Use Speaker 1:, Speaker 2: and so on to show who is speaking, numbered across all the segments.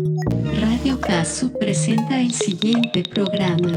Speaker 1: Radio Casu presenta el siguiente programa.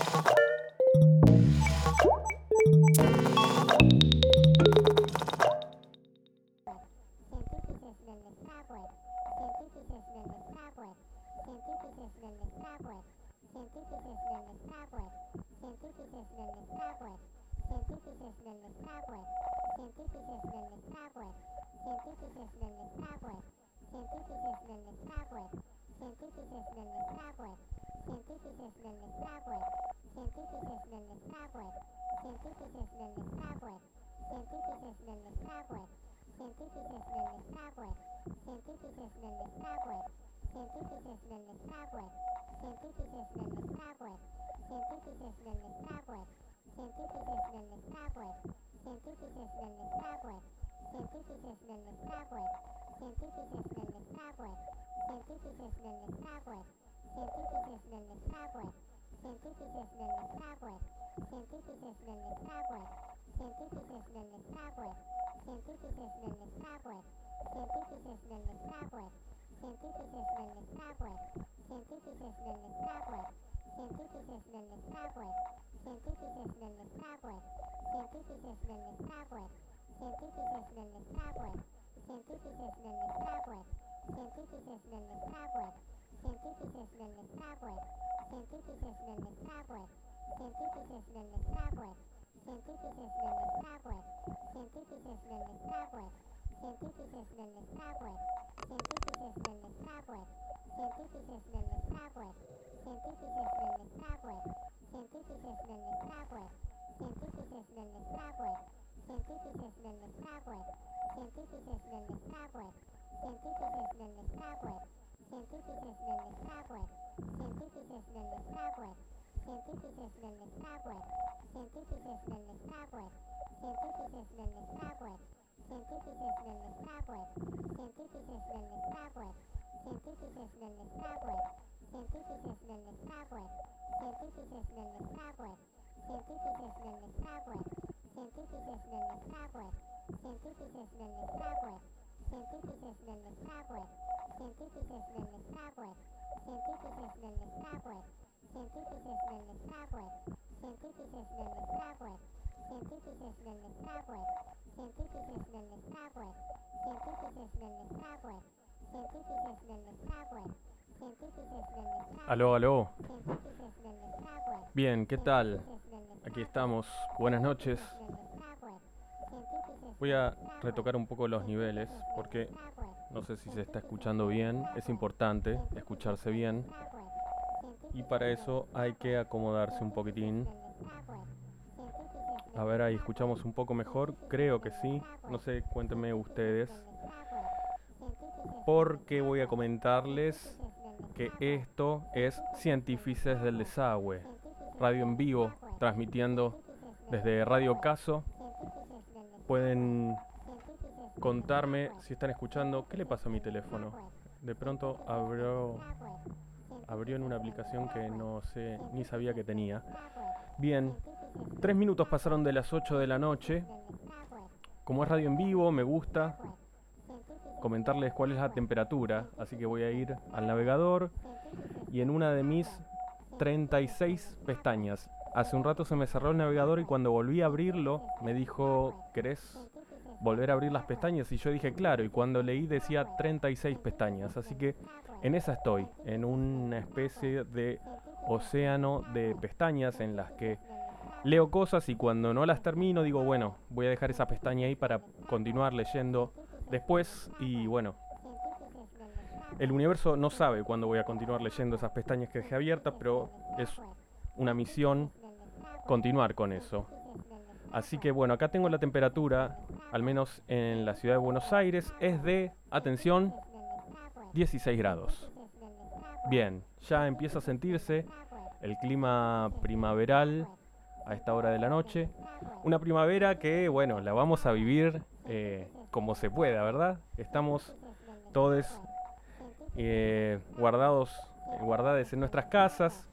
Speaker 2: Aló, aló. Bien, ¿qué tal? Aquí estamos. Buenas noches. Voy a retocar un poco los niveles porque no sé si se está escuchando bien. Es importante escucharse bien y para eso hay que acomodarse un poquitín. A ver, ahí escuchamos un poco mejor. Creo que sí. No sé, cuéntenme ustedes. Porque voy a comentarles que esto es Científices del Desagüe, radio en vivo, transmitiendo desde Radio Caso. Pueden contarme si están escuchando. ¿Qué le pasa a mi teléfono? De pronto abrió en una aplicación que no sé, ni sabía que tenía. Bien, 3 minutos pasaron de las 8 de la noche. Como es radio en vivo, me gusta comentarles cuál es la temperatura, así que voy a ir al navegador y en una de mis 36 pestañas. Hace un rato se me cerró el navegador y cuando volví a abrirlo me dijo, ¿querés volver a abrir las pestañas? Y yo dije, claro, y cuando leí decía 36 pestañas, así que en esa estoy, en una especie de océano de pestañas en las que leo cosas y cuando no las termino digo, bueno, voy a dejar esa pestaña ahí para continuar leyendo después y bueno, el universo no sabe cuándo voy a continuar leyendo esas pestañas que dejé abiertas, pero es una misión continuar con eso. Así que bueno, acá tengo la temperatura, al menos en la ciudad de Buenos Aires, es de, atención, 16 grados. Bien, ya empieza a sentirse el clima primaveral a esta hora de la noche. Una primavera que, bueno, la vamos a vivir como se pueda, ¿verdad? Estamos todos guardados en nuestras casas,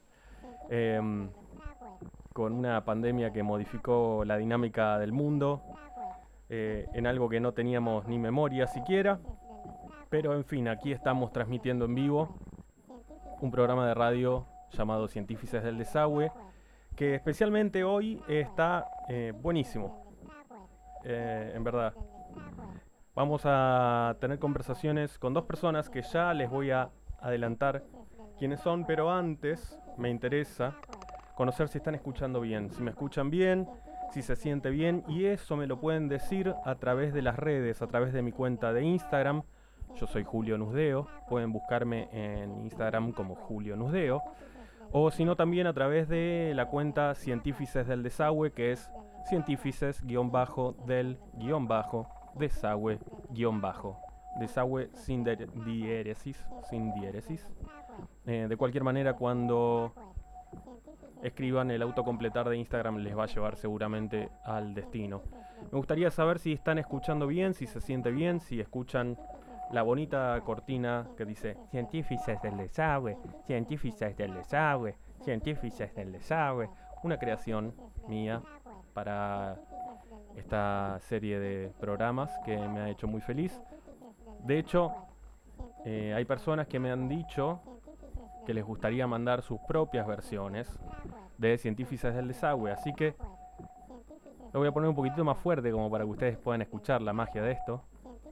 Speaker 2: con una pandemia que modificó la dinámica del mundo, en algo que no teníamos ni memoria siquiera. Pero en fin, aquí estamos transmitiendo en vivo un programa de radio llamado Científices del Desagüe, que especialmente hoy está buenísimo, en verdad. Vamos a tener conversaciones con dos personas que ya les voy a adelantar quiénes son, pero antes me interesa conocer si están escuchando bien, si me escuchan bien, si se siente bien, y eso me lo pueden decir a través de las redes, a través de mi cuenta de Instagram. Yo soy Julio Nusdeo, pueden buscarme en Instagram como Julio Nusdeo, o si no también a través de la cuenta Científices del Desagüe, que es científices-del-desagüe-. Desagüe sin diéresis, de cualquier manera, cuando escriban el autocompletar de Instagram les va a llevar seguramente al destino. Me gustaría saber si están escuchando bien, si se siente bien, si escuchan la bonita cortina que dice Científices del Desagüe, Científices del Desagüe, Científices del Desagüe. Una creación mía para esta serie de programas que me ha hecho muy feliz. De hecho, hay personas que me han dicho que les gustaría mandar sus propias versiones de Científices del Desagüe, así que lo voy a poner un poquitito más fuerte como para que ustedes puedan escuchar la magia de esto.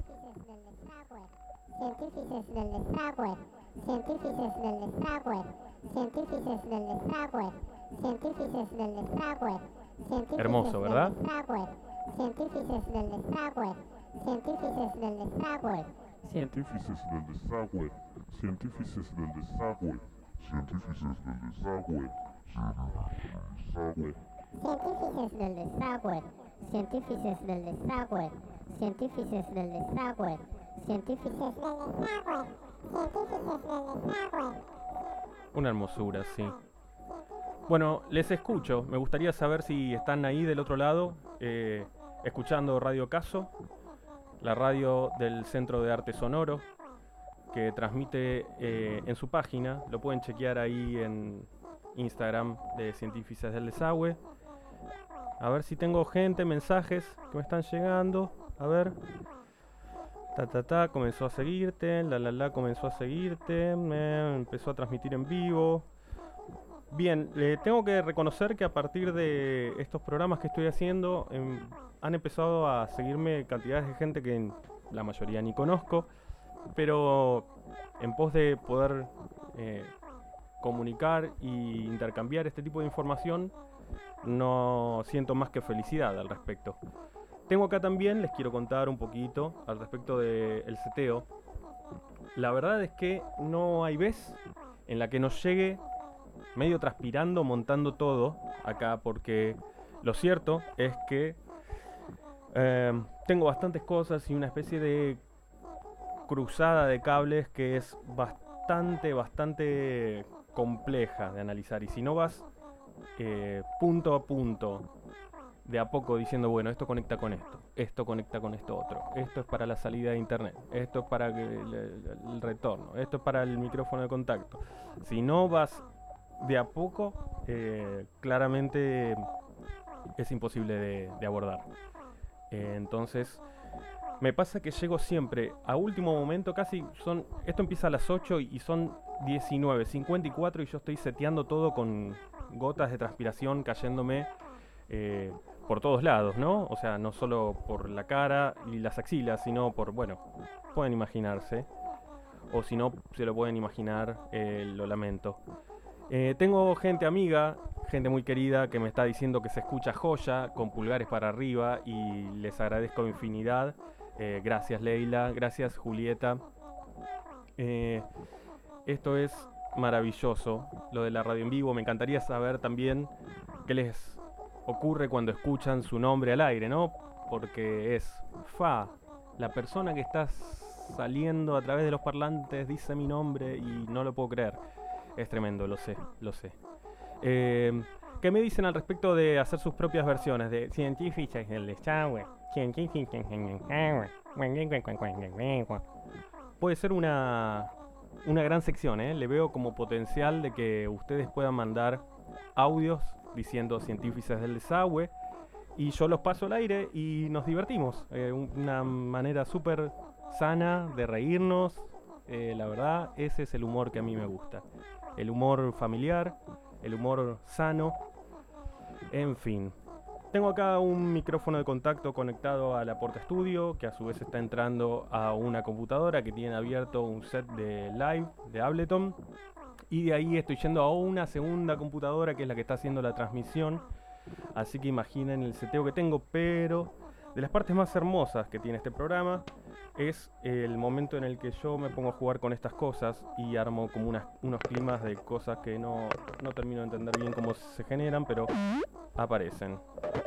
Speaker 3: Científices del Desagüe, Científices del Desagüe, Científices del Desagüe, Científices del Desagüe.
Speaker 2: Hermoso, ¿verdad?
Speaker 3: Científices del Desagüe, Científices del Desagüe.
Speaker 4: Científices del Desagüe, Científices del Desagüe, Científices del Desagüe,
Speaker 3: Científices del Desagüe, Científices del Desagüe, Científices del Desagüe, Científices del Desagüe, Científices del Desagüe.
Speaker 2: Una hermosura, sí. Bueno, les escucho. Me gustaría saber si están ahí del otro lado, escuchando Radio Caso, la radio del Centro de Arte Sonoro, que transmite en su página. Lo pueden chequear ahí en Instagram de Científices del Desagüe. A ver si tengo gente, mensajes que me están llegando. A ver. Comenzó a seguirte. Comenzó a seguirte. Empezó a transmitir en vivo. Bien, tengo que reconocer que a partir de estos programas que estoy haciendo han empezado a seguirme cantidades de gente que la mayoría ni conozco, pero en pos de poder comunicar e intercambiar este tipo de información, no siento más que felicidad al respecto. Tengo acá también, les quiero contar un poquito al respecto del seteo. La verdad es que no hay vez en la que nos llegue medio transpirando, montando todo acá, porque lo cierto es que tengo bastantes cosas y una especie de cruzada de cables que es bastante compleja de analizar, y si no vas punto a punto, de a poco diciendo, bueno, esto conecta con esto conecta con esto otro, esto es para la salida de internet, esto es para el retorno, esto es para el micrófono de contacto, si no vas de a poco, claramente es imposible de abordar. Entonces, me pasa que llego siempre a último momento, esto empieza a las 8 y son 19:54 y yo estoy seteando todo con gotas de transpiración cayéndome por todos lados, ¿no? O sea, no solo por la cara y las axilas, sino por, bueno, pueden imaginarse, o si no se lo pueden imaginar, lo lamento. Tengo gente amiga, gente muy querida que me está diciendo que se escucha joya, con pulgares para arriba, y les agradezco infinidad. Gracias Leila, gracias Julieta. Esto es maravilloso, lo de la radio en vivo. Me encantaría saber también qué les ocurre cuando escuchan su nombre al aire, ¿no? Porque es la persona que está saliendo a través de los parlantes dice mi nombre y no lo puedo creer. Es tremendo, lo sé. ¿Qué me dicen al respecto de hacer sus propias versiones de Científices del Desagüe? Puede ser una gran sección, ¿eh? Le veo como potencial de que ustedes puedan mandar audios diciendo Científices del Desagüe y yo los paso al aire y nos divertimos. Una manera súper sana de reírnos. La verdad, ese es el humor que a mí me gusta. el humor familiar, el humor sano, en fin. Tengo acá un micrófono de contacto conectado a la Porta Studio, que a su vez está entrando a una computadora que tiene abierto un set de live de Ableton. Y de ahí estoy yendo a una segunda computadora que es la que está haciendo la transmisión. Así que imaginen el seteo que tengo, pero de las partes más hermosas que tiene este programa es el momento en el que yo me pongo a jugar con estas cosas y armo como unos climas de cosas que no termino de entender bien cómo se generan, pero aparecen.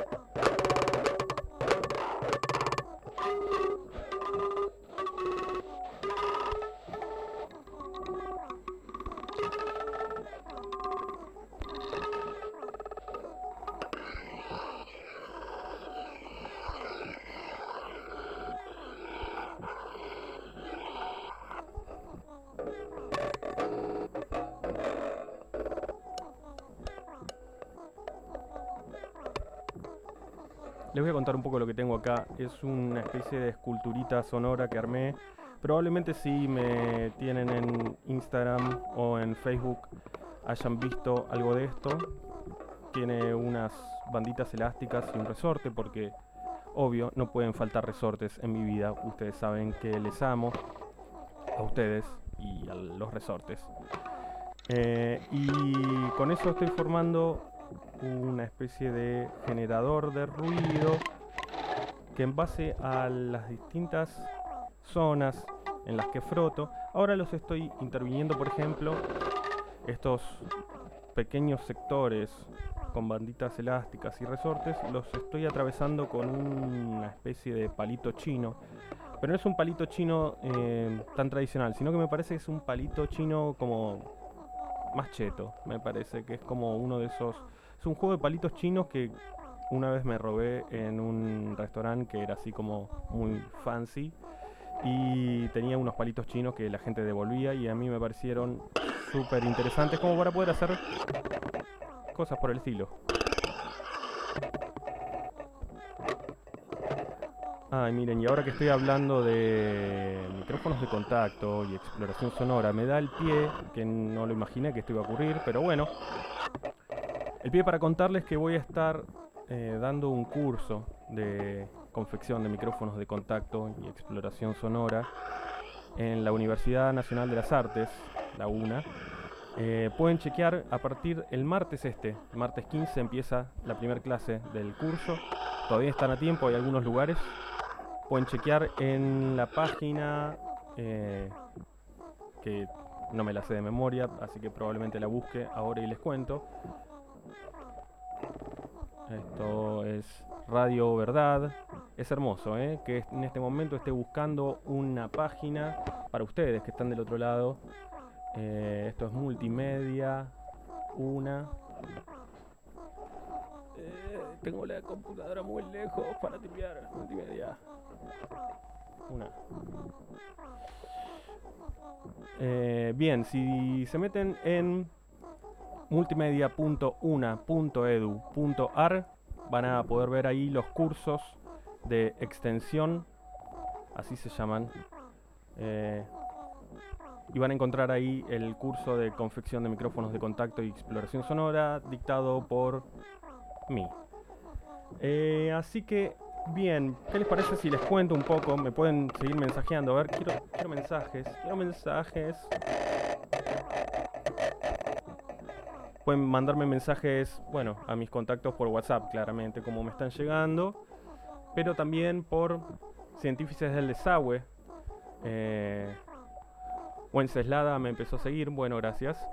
Speaker 2: Les voy a contar un poco lo que tengo acá. Es una especie de esculturita sonora que armé. Probablemente si me tienen en Instagram o en Facebook hayan visto algo de esto. Tiene unas banditas elásticas y un resorte porque, obvio, no pueden faltar resortes en mi vida. Ustedes saben que les amo a ustedes y a los resortes. Y con eso estoy formando una especie de generador de ruido que en base a las distintas zonas en las que froto, ahora los estoy interviniendo, por ejemplo, estos pequeños sectores con banditas elásticas y resortes, los estoy atravesando con una especie de palito chino, pero no es un palito chino tan tradicional, sino que me parece que es un palito chino como más cheto. Me parece que es como uno de esos. Es un juego de palitos chinos que una vez me robé en un restaurante que era así como muy fancy y tenía unos palitos chinos que la gente devolvía y a mí me parecieron súper interesantes como para poder hacer cosas por el estilo. Ay, miren, y ahora que estoy hablando de micrófonos de contacto y exploración sonora, me da el pie, que no lo imaginé que esto iba a ocurrir, pero bueno, el pie para contarles que voy a estar dando un curso de confección de micrófonos de contacto y exploración sonora en la Universidad Nacional de las Artes, la UNA. Pueden chequear a partir el martes martes 15 empieza la primera clase del curso. Todavía están a tiempo, hay algunos lugares. Pueden chequear en la página que no me la sé de memoria, así que probablemente la busque ahora y les cuento. Esto es Radio Verdad. Es hermoso, que en este momento esté buscando una página para ustedes que están del otro lado. Esto es multimedia. Tengo la computadora muy lejos para tipear. Multimedia. Bien, si se meten en multimedia.una.edu.ar van a poder ver ahí los cursos de extensión, así se llaman, y van a encontrar ahí el curso de confección de micrófonos de contacto y exploración sonora dictado por mí. Así que bien, ¿qué les parece si les cuento un poco? Me pueden seguir mensajeando. A ver, quiero mensajes. Pueden mandarme mensajes, bueno, a mis contactos por WhatsApp, claramente, como me están llegando. Pero también por Científices del Desagüe. Wenceslada me empezó a seguir, bueno, gracias.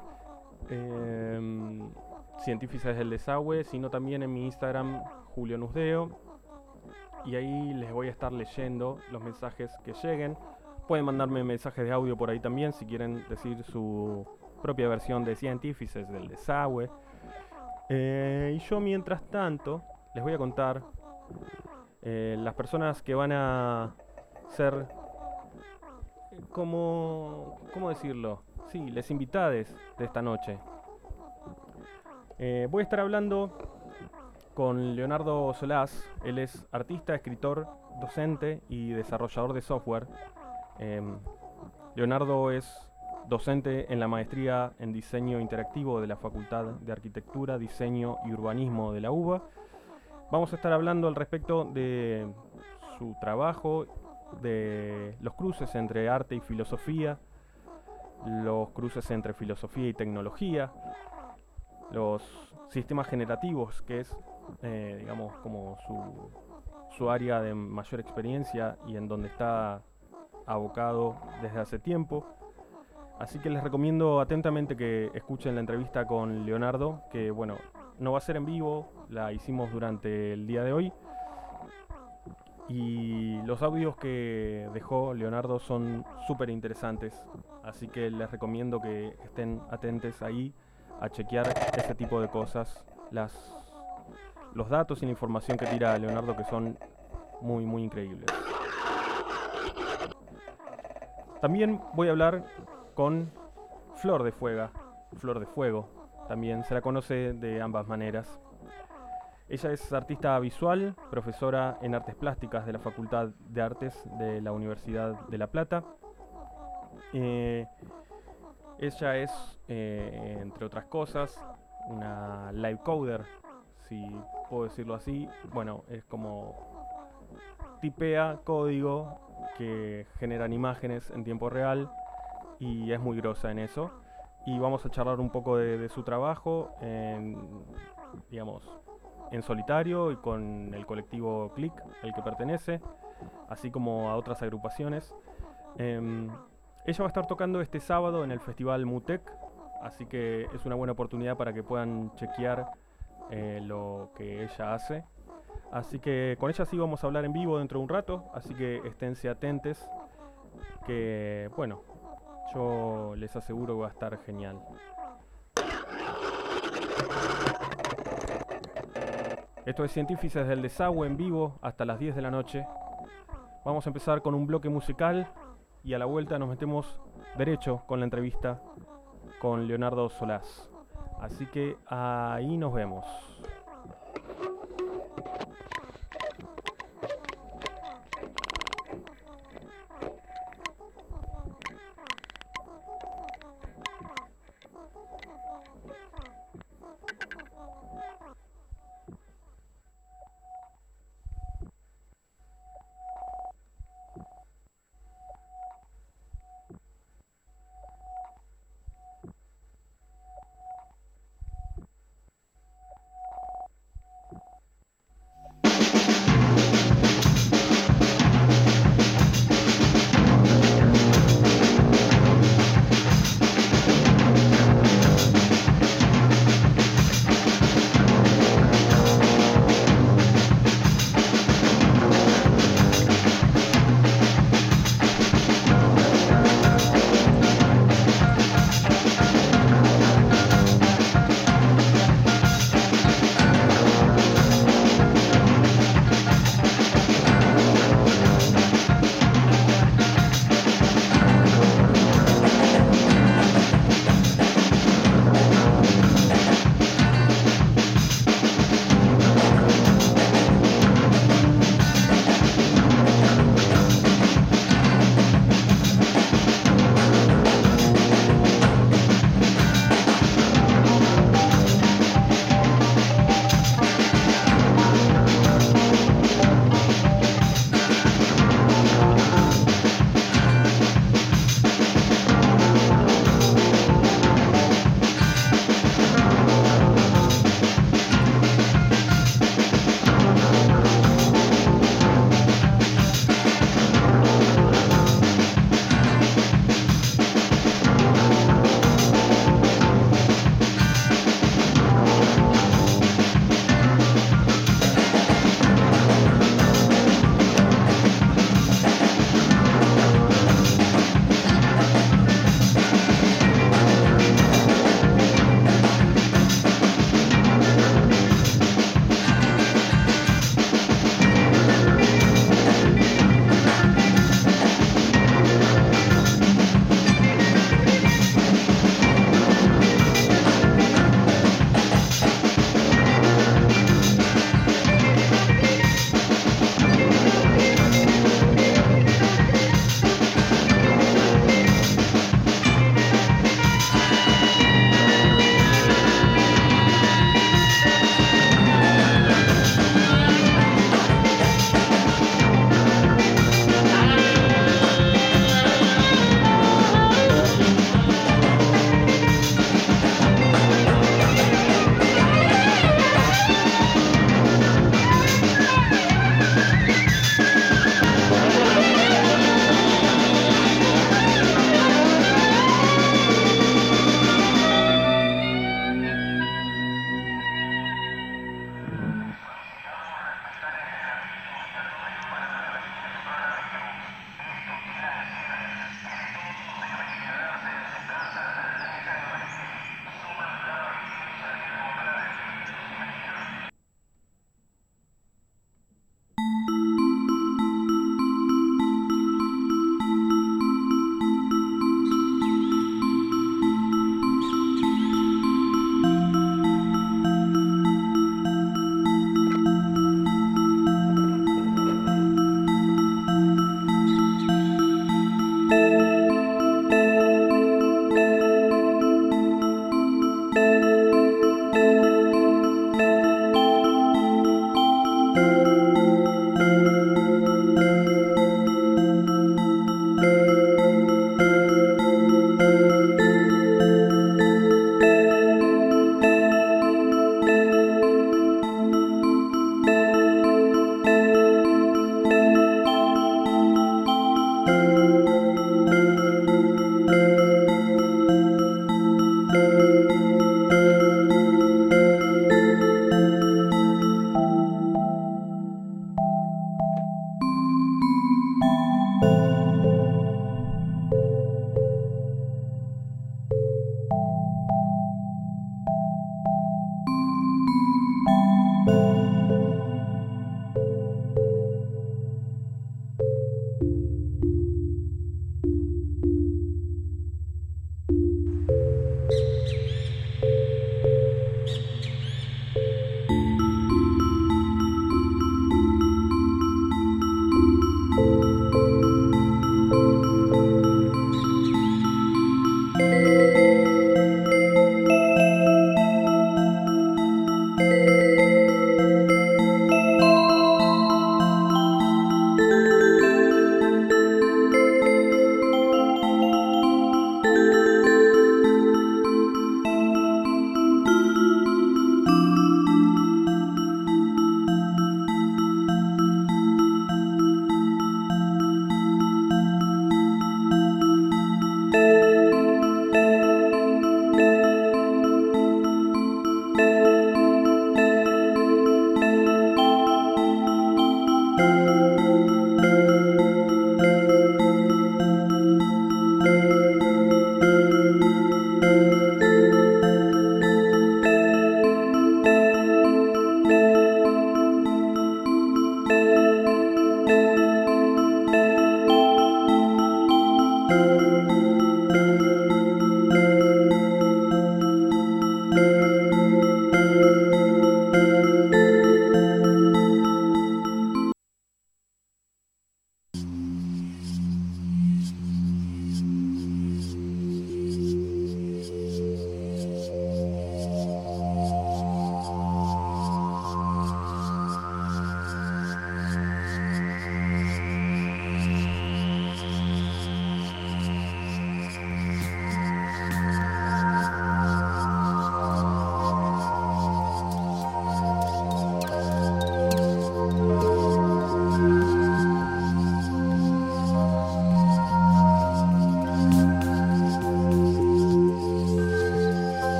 Speaker 2: Científices del Desagüe, sino también en mi Instagram, Julio Nusdeo. Y ahí les voy a estar leyendo los mensajes que lleguen. Pueden mandarme mensajes de audio por ahí también si quieren decir su propia versión de Científices del Desagüe. Y yo mientras tanto les voy a contar las personas que van a ser, ¿cómo decirlo? Sí, les invitades de esta noche. Voy a estar hablando con Leonardo Solás. Él es artista, escritor, docente y desarrollador de software. Leonardo es docente en la maestría en diseño interactivo de la Facultad de Arquitectura, Diseño y Urbanismo de la UBA. Vamos a estar hablando al respecto de su trabajo, de los cruces entre arte y filosofía, los cruces entre filosofía y tecnología, los sistemas generativos, que es, digamos, como su área de mayor experiencia y en donde está abocado desde hace tiempo. Así que les recomiendo atentamente que escuchen la entrevista con Leonardo, que bueno, no va a ser en vivo, la hicimos durante el día de hoy. Y los audios que dejó Leonardo son súper interesantes, así que les recomiendo que estén atentos ahí a chequear ese tipo de cosas, los datos y la información que tira Leonardo, que son muy muy increíbles. También voy a hablar con Flor de Fuego, también se la conoce de ambas maneras. Ella es artista visual, profesora en artes plásticas de la Facultad de Artes de la Universidad de La Plata. Ella es, entre otras cosas, una live coder, si puedo decirlo así. Bueno, es como tipea código que generan imágenes en tiempo real y es muy grosa en eso. Y vamos a charlar un poco de su trabajo digamos, en solitario y con el colectivo Click, al que pertenece, así como a otras agrupaciones. Ella va a estar tocando este sábado en el Festival Mutec, así que es una buena oportunidad para que puedan chequear lo que ella hace. Así que con ella sí vamos a hablar en vivo dentro de un rato, así que esténse atentes, que bueno, yo les aseguro que va a estar genial. Esto es Científices del Desagüe en vivo hasta las 10 de la noche. Vamos a empezar con un bloque musical y a la vuelta nos metemos derecho con la entrevista con Leonardo Solás. Así que ahí nos vemos.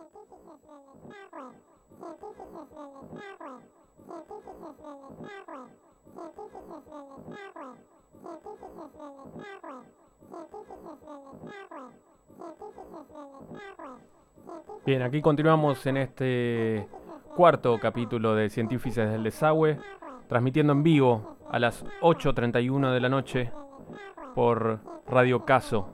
Speaker 2: Bien, aquí continuamos en este cuarto capítulo de Científices del Desagüe, transmitiendo en vivo a las 8:31 de la noche por Radio Caso.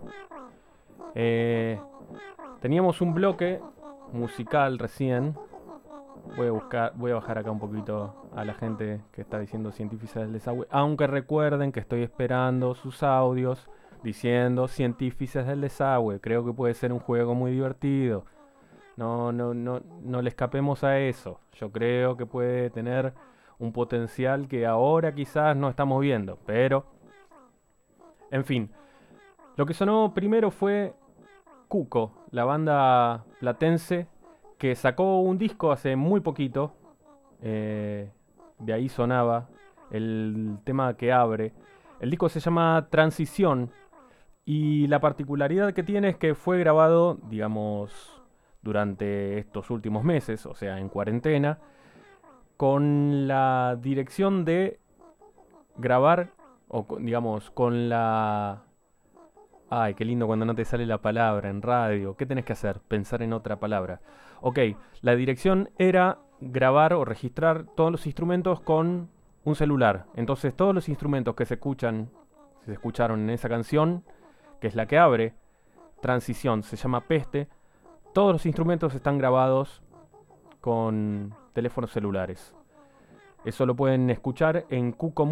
Speaker 2: Teníamos un bloque musical recién. Voy a bajar acá un poquito a la gente que está diciendo Científices del Desagüe, aunque recuerden que estoy esperando sus audios diciendo Científices del Desagüe. Creo que puede ser un juego muy divertido. No le escapemos a eso. Yo creo que puede tener un potencial que ahora quizás no estamos viendo, pero en fin. Lo que sonó primero fue Cuco, la banda platense que sacó un disco hace muy poquito. De ahí sonaba el tema que abre. El disco se llama Transición y la particularidad que tiene es que fue grabado, digamos, durante estos últimos meses, o sea, en cuarentena, con la dirección de grabar, digamos, con la... Ay, qué lindo cuando no te sale la palabra en radio. ¿Qué tenés que hacer? Pensar en otra palabra. Ok, la dirección era grabar o registrar todos los instrumentos con un celular. Entonces todos los instrumentos que se escucharon en esa canción, que es la que abre, Transición, se llama Peste, todos los instrumentos están grabados con teléfonos celulares. Eso lo pueden escuchar en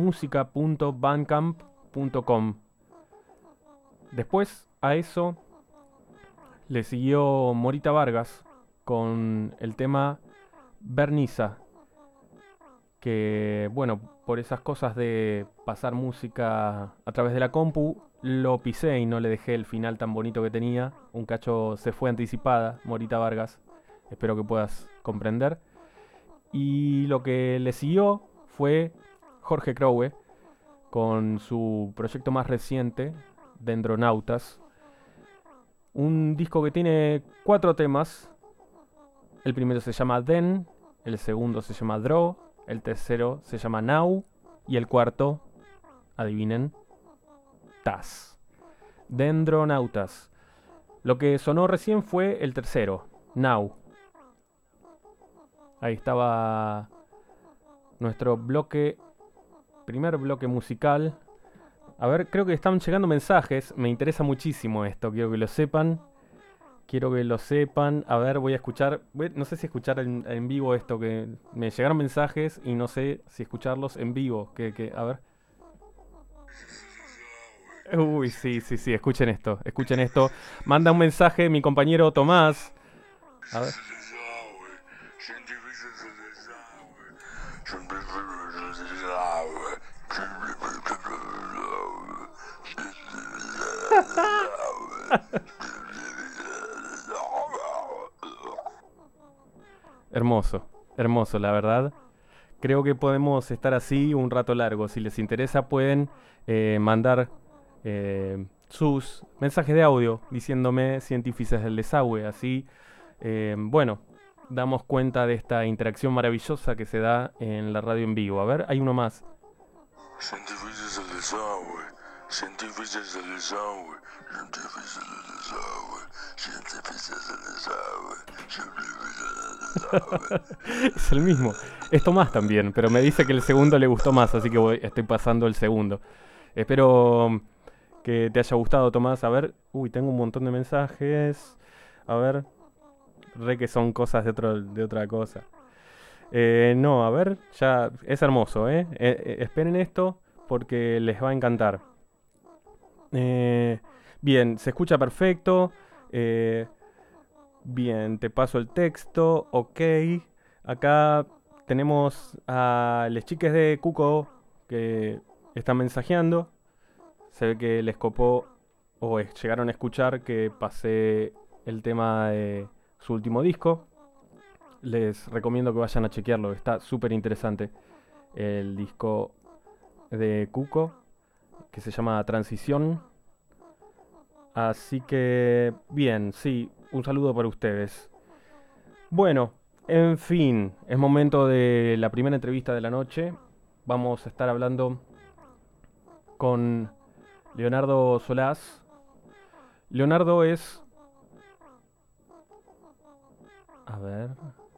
Speaker 2: cucomusica.bandcamp.com. Después a eso le siguió Morita Vargas con el tema Verniza, que bueno, por esas cosas de pasar música a través de la compu, lo pisé y no le dejé el final tan bonito que tenía. Un cacho se fue anticipada, Morita Vargas. Espero que puedas comprender. Y lo que le siguió fue Jorge Crowe con su proyecto más reciente, Dendronautas. Un disco que tiene 4 temas. El primero se llama Den, el segundo se llama Draw, el tercero se llama Now y el cuarto, adivinen, Tas. Dendronautas. Lo que sonó recién fue el tercero, Now. Ahí estaba nuestro primer bloque musical. A ver, creo que están llegando mensajes. Me interesa muchísimo esto, quiero que lo sepan. A ver, voy a escuchar. No sé si escuchar en vivo esto, que me llegaron mensajes y no sé si escucharlos en vivo. A ver. Uy, sí, escuchen esto. Manda un mensaje mi compañero Tomás. A ver. Hermoso, la verdad. Creo que podemos estar así un rato largo. Si les interesa pueden mandar sus mensajes de audio diciéndome Científices del Desagüe. Así, bueno, damos cuenta de esta interacción maravillosa que se da en la radio en vivo. A ver, hay uno más.
Speaker 5: Científices del Desagüe, Científices del Desagüe, Científices del Desagüe, Científices del Desagüe, Científices del Desagüe.
Speaker 2: Es el mismo. Es Tomás también, pero me dice que el segundo le gustó más, así que estoy pasando el segundo. Espero que te haya gustado, Tomás. A ver, tengo un montón de mensajes. A ver, que son cosas de otra cosa. No, a ver, ya es hermoso, esperen esto porque les va a encantar. Bien, se escucha perfecto. Bien, te paso el texto. Ok. Acá tenemos a los chiques de Cuco que están mensajeando. Se ve que les copó o llegaron a escuchar que pasé el tema de su último disco. Les recomiendo que vayan a chequearlo, está súper interesante. El disco de Cuco, que se llama Transición. Así que, bien, sí, un saludo para ustedes. Bueno, en fin, es momento de la primera entrevista de la noche. Vamos a estar hablando con Leonardo Solás. Leonardo es... A ver...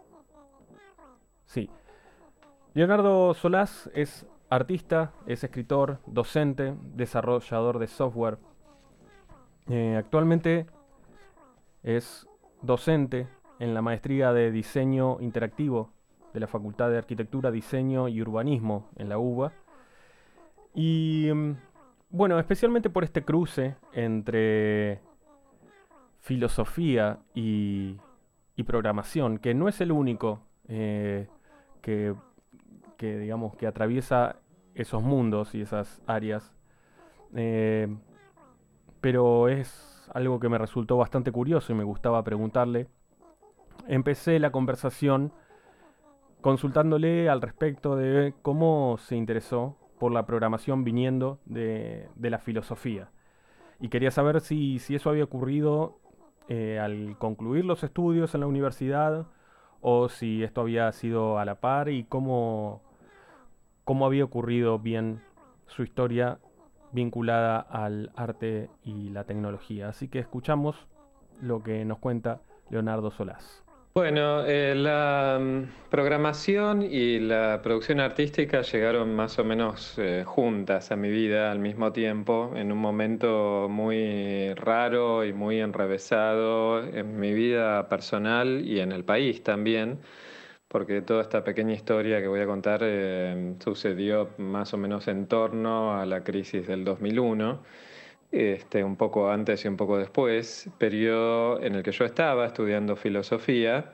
Speaker 2: Sí. Leonardo Solás es artista, es escritor, docente, desarrollador de software. Actualmente es docente en la maestría de diseño interactivo de la Facultad de Arquitectura, Diseño y Urbanismo en la UBA. Y bueno, especialmente por este cruce entre filosofía y programación, que no es el único que, digamos, que atraviesa esos mundos y esas áreas, eh, pero es algo que me resultó bastante curioso y me gustaba preguntarle. Empecé la conversación consultándole al respecto de cómo se interesó por la programación viniendo de la filosofía. Y quería saber si eso había ocurrido al concluir los estudios en la universidad o si esto había sido a la par y cómo había ocurrido bien su historia vinculada al arte y la tecnología. Así que escuchamos lo que nos cuenta Leonardo Solás.
Speaker 6: Bueno, la programación y la producción artística llegaron más o menos juntas a mi vida al mismo tiempo, en un momento muy raro y muy enrevesado en mi vida personal y en el país también, porque toda esta pequeña historia que voy a contar sucedió más o menos en torno a la crisis del 2001. Un poco antes y un poco después, periodo en el que yo estaba estudiando filosofía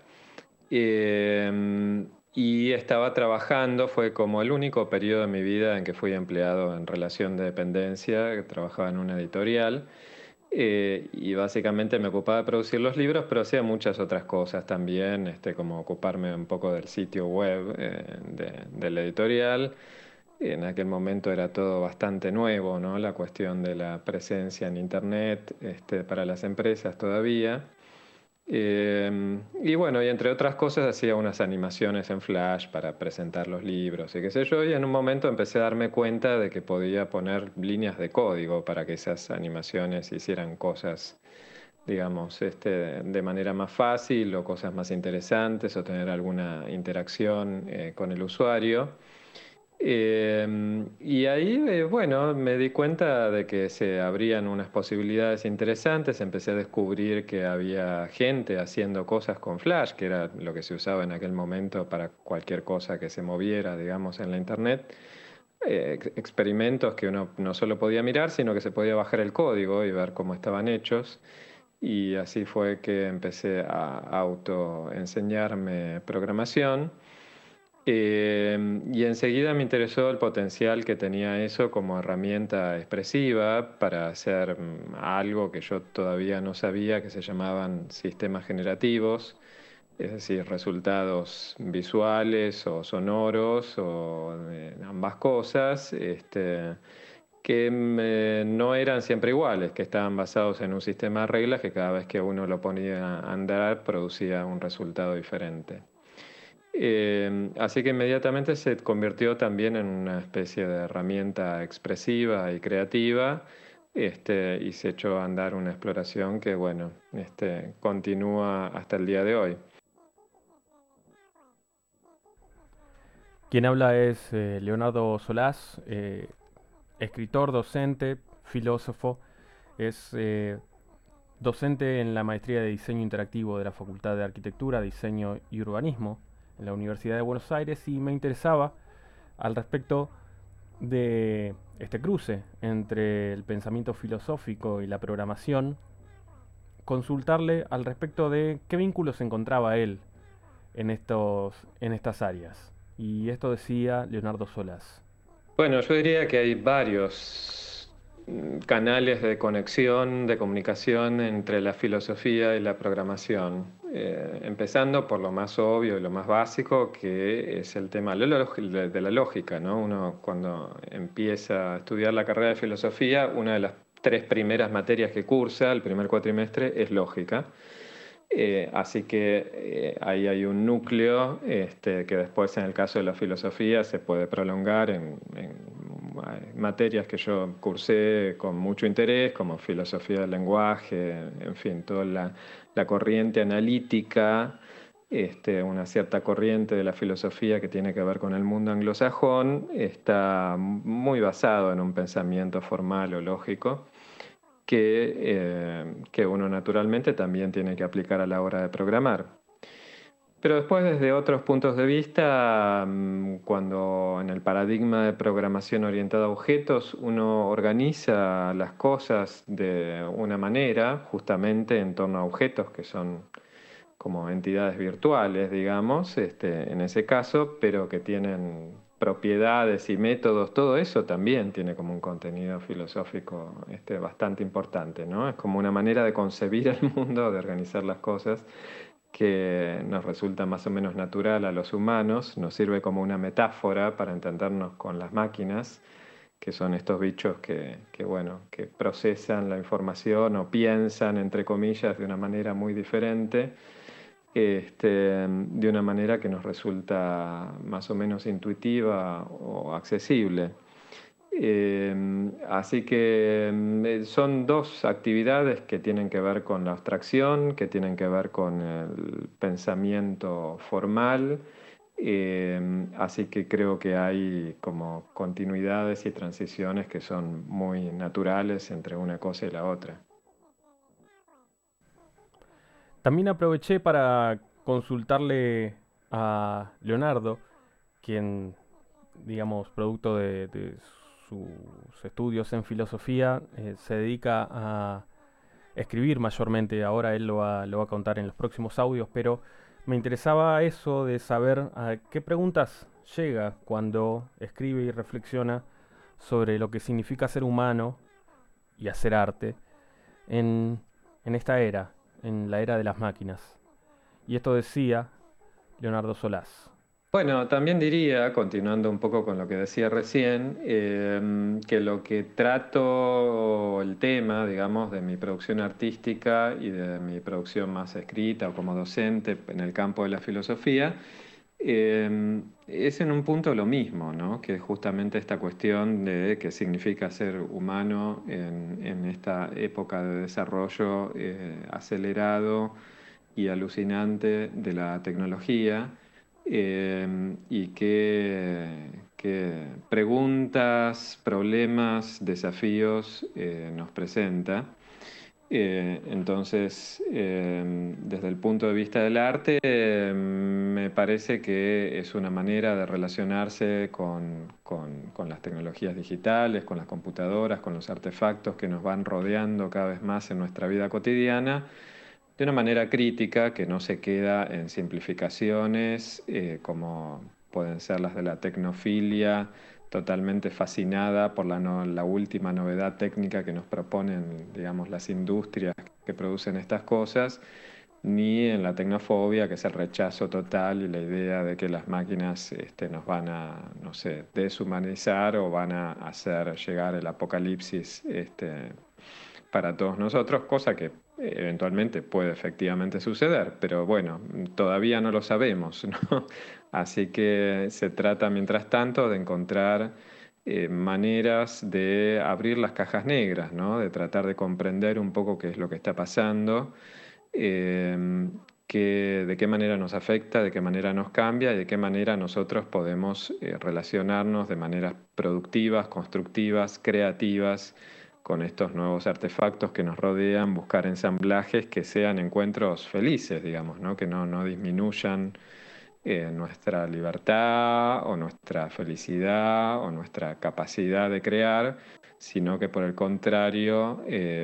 Speaker 6: y estaba trabajando, fue como el único periodo de mi vida en que fui empleado en relación de dependencia, que trabajaba en una editorial. Y básicamente me ocupaba de producir los libros, pero hacía muchas otras cosas también, como ocuparme un poco del sitio web de la editorial. En aquel momento era todo bastante nuevo, ¿no? La cuestión de la presencia en Internet para las empresas todavía. Y bueno, y entre otras cosas hacía unas animaciones en Flash para presentar los libros y qué sé yo, y en un momento empecé a darme cuenta de que podía poner líneas de código para que esas animaciones hicieran cosas, digamos, de manera más fácil o cosas más interesantes o tener alguna interacción con el usuario. Y ahí, bueno, me di cuenta de que se abrían unas posibilidades interesantes. Empecé a descubrir que había gente haciendo cosas con Flash, que era lo que se usaba en aquel momento para cualquier cosa que se moviera, digamos, en la Internet. Experimentos que uno no solo podía mirar, sino que se podía bajar el código y ver cómo estaban hechos. Y así fue que empecé a autoenseñarme programación. Y enseguida me interesó el potencial que tenía eso como herramienta expresiva para hacer algo que yo todavía no sabía, que se llamaban sistemas generativos, es decir, resultados visuales o sonoros o ambas cosas, que no eran siempre iguales, que estaban basados en un sistema de reglas que cada vez que uno lo ponía a andar producía un resultado diferente. Así que inmediatamente se convirtió también en una especie de herramienta expresiva y creativa, y se echó a andar una exploración que, bueno, continúa hasta el día de hoy.
Speaker 2: Quien habla es Leonardo Solás, escritor, docente, filósofo, es docente en la maestría de diseño interactivo de la Facultad de Arquitectura, Diseño y Urbanismo en la Universidad de Buenos Aires y me interesaba al respecto de este cruce entre el pensamiento filosófico y la programación, consultarle al respecto de qué vínculos encontraba él en estas áreas. Y esto decía Leonardo Solás.
Speaker 6: Bueno, yo diría que hay varios canales de conexión, de comunicación entre la filosofía y la programación. Empezando por lo más obvio y lo más básico, que es el tema de la lógica, ¿no? Uno cuando empieza a estudiar la carrera de filosofía, una de las 3 primeras materias que cursa, el primer cuatrimestre, es lógica. Así que ahí hay un núcleo que después en el caso de la filosofía se puede prolongar en materias que yo cursé con mucho interés, como filosofía del lenguaje, en fin, toda la corriente analítica, una cierta corriente de la filosofía que tiene que ver con el mundo anglosajón, está muy basado en un pensamiento formal o lógico que uno naturalmente también tiene que aplicar a la hora de programar. Pero después, desde otros puntos de vista, cuando en el paradigma de programación orientada a objetos uno organiza las cosas de una manera, justamente en torno a objetos que son como entidades virtuales, digamos, en ese caso, pero que tienen propiedades y métodos, todo eso también tiene como un contenido filosófico bastante importante, ¿no? Es como una manera de concebir el mundo, de organizar las cosas, que nos resulta más o menos natural a los humanos, nos sirve como una metáfora para entendernos con las máquinas, que son estos bichos bueno, que procesan la información o piensan, entre comillas, de una manera muy diferente, de una manera que nos resulta más o menos intuitiva o accesible. Así que son dos actividades que tienen que ver con la abstracción, que tienen que ver con el pensamiento formal, así que creo que hay como continuidades y transiciones que son muy naturales entre una cosa y la otra.
Speaker 2: También aproveché para consultarle a Leonardo, quien, digamos, producto de sus estudios en filosofía, se dedica a escribir mayormente. Ahora él lo va a contar en los próximos audios, pero me interesaba eso de saber a qué preguntas llega cuando escribe y reflexiona sobre lo que significa ser humano y hacer arte en esta era, en la era de las máquinas. Y esto decía Leonardo Solás.
Speaker 6: Bueno, también diría, continuando un poco con lo que decía recién, que lo que trato, el tema, digamos, de mi producción artística y de mi producción más escrita o como docente en el campo de la filosofía, es en un punto lo mismo, ¿no? Que es justamente esta cuestión de qué significa ser humano en esta época de desarrollo acelerado y alucinante de la tecnología, y qué preguntas, problemas, desafíos nos presenta. Entonces, desde el punto de vista del arte, me parece que es una manera de relacionarse con las tecnologías digitales, con las computadoras, con los artefactos que nos van rodeando cada vez más en nuestra vida cotidiana, de una manera crítica que no se queda en simplificaciones como pueden ser las de la tecnofilia, totalmente fascinada por la última novedad técnica que nos proponen, digamos, las industrias que producen estas cosas, ni en la tecnofobia, que es el rechazo total y la idea de que las máquinas nos van a, no sé, deshumanizar o van a hacer llegar el apocalipsis para todos nosotros, cosa que eventualmente puede efectivamente suceder, pero bueno, todavía no lo sabemos, ¿no? Así que se trata, mientras tanto, de encontrar maneras de abrir las cajas negras, ¿no? De tratar de comprender un poco qué es lo que está pasando, de qué manera nos afecta, de qué manera nos cambia y de qué manera nosotros podemos relacionarnos de maneras productivas, constructivas, creativas con estos nuevos artefactos que nos rodean, buscar ensamblajes que sean encuentros felices, digamos, ¿no? Que no disminuyan nuestra libertad o nuestra felicidad o nuestra capacidad de crear, sino que por el contrario